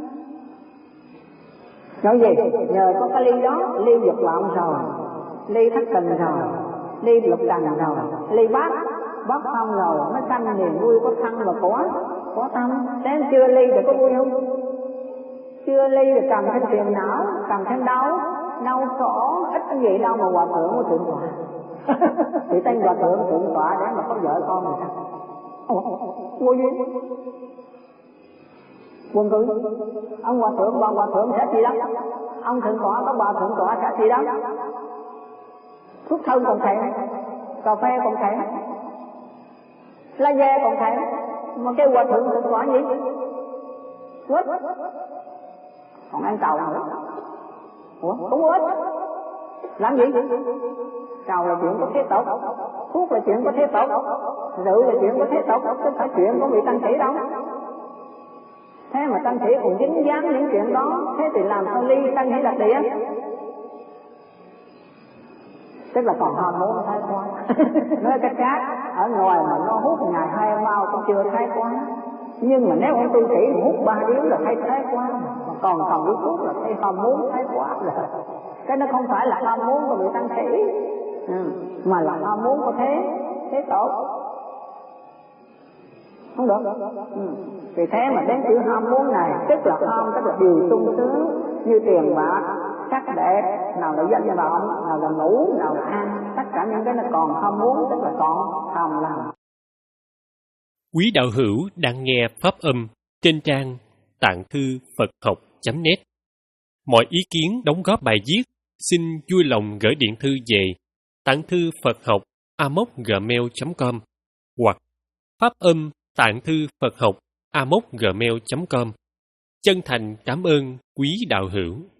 Nói gì? Nhờ có cái ly đó, ly dục vọng rồi, ly thất tình rồi, ly lục trần rồi, ly bát, bát không rồi, nó sanh niềm vui có thân và có, có tâm. Thế chưa ly thì có vui không? Chưa ly thì càng thêm phiền não, càng thêm đau, đau khổ, ít cái gì đâu mà hòa thượng của thượng tọa. Thì tên hòa thượng thượng tọa để mà có vợ con người ta. Vô duyên. Quân cử, ông hòa thượng, bà hòa thượng sẽ gì đó? Ông thượng tọa, có bà thượng tọa sẽ gì đó? Thuốc thơm còn thèm, cà phê còn thèm, lá dê còn thèm, mà cái hòa thượng thượng tọa gì? Quýt. Còn ăn cầu nữa. Ủa, cũng quýt. Làm gì? Cầu là chuyện có thế tốt, thuốc là chuyện có thế tốt, rượu là chuyện có thế tốt, chứ phải chuyện có bị tăng sĩ đâu. Thế mà tăng sĩ còn dính dáng những chuyện đó, thế thì làm sao ly tăng hay là địa? Tức là còn ham muốn thái quá. Nói cách khác, ở ngoài mà nó hút ngày hai bao cũng chưa thái quá. Nhưng mà nếu ông tu sĩ hút ba điếu là thấy thái quá, mà còn còn điếu thuốc là thấy ham muốn thái quá rồi. Cái nó không phải là ham muốn của vị tăng sĩ, ừ, mà là ham muốn của thế, thế tốt. Không được. Ừ. Vì thế mà đến chữ ham muốn này, tức là ham, tức là điều sung sướng như tiền bạc, sắc đẹp, nào là danh vọng, nào là ngủ, nào là ăn, tất cả những cái nó còn ham muốn, tức là còn tham lam. Quý đạo hữu đang nghe pháp âm trên trang tạng thư Phật học chấm net. Mọi ý kiến đóng góp bài viết xin vui lòng gửi điện thư về tạng thư Phật học a m o gmail chấm com hoặc pháp âm tạng thư Phật học a m o gmail chấm com. Chân thành cảm ơn quý đạo hữu.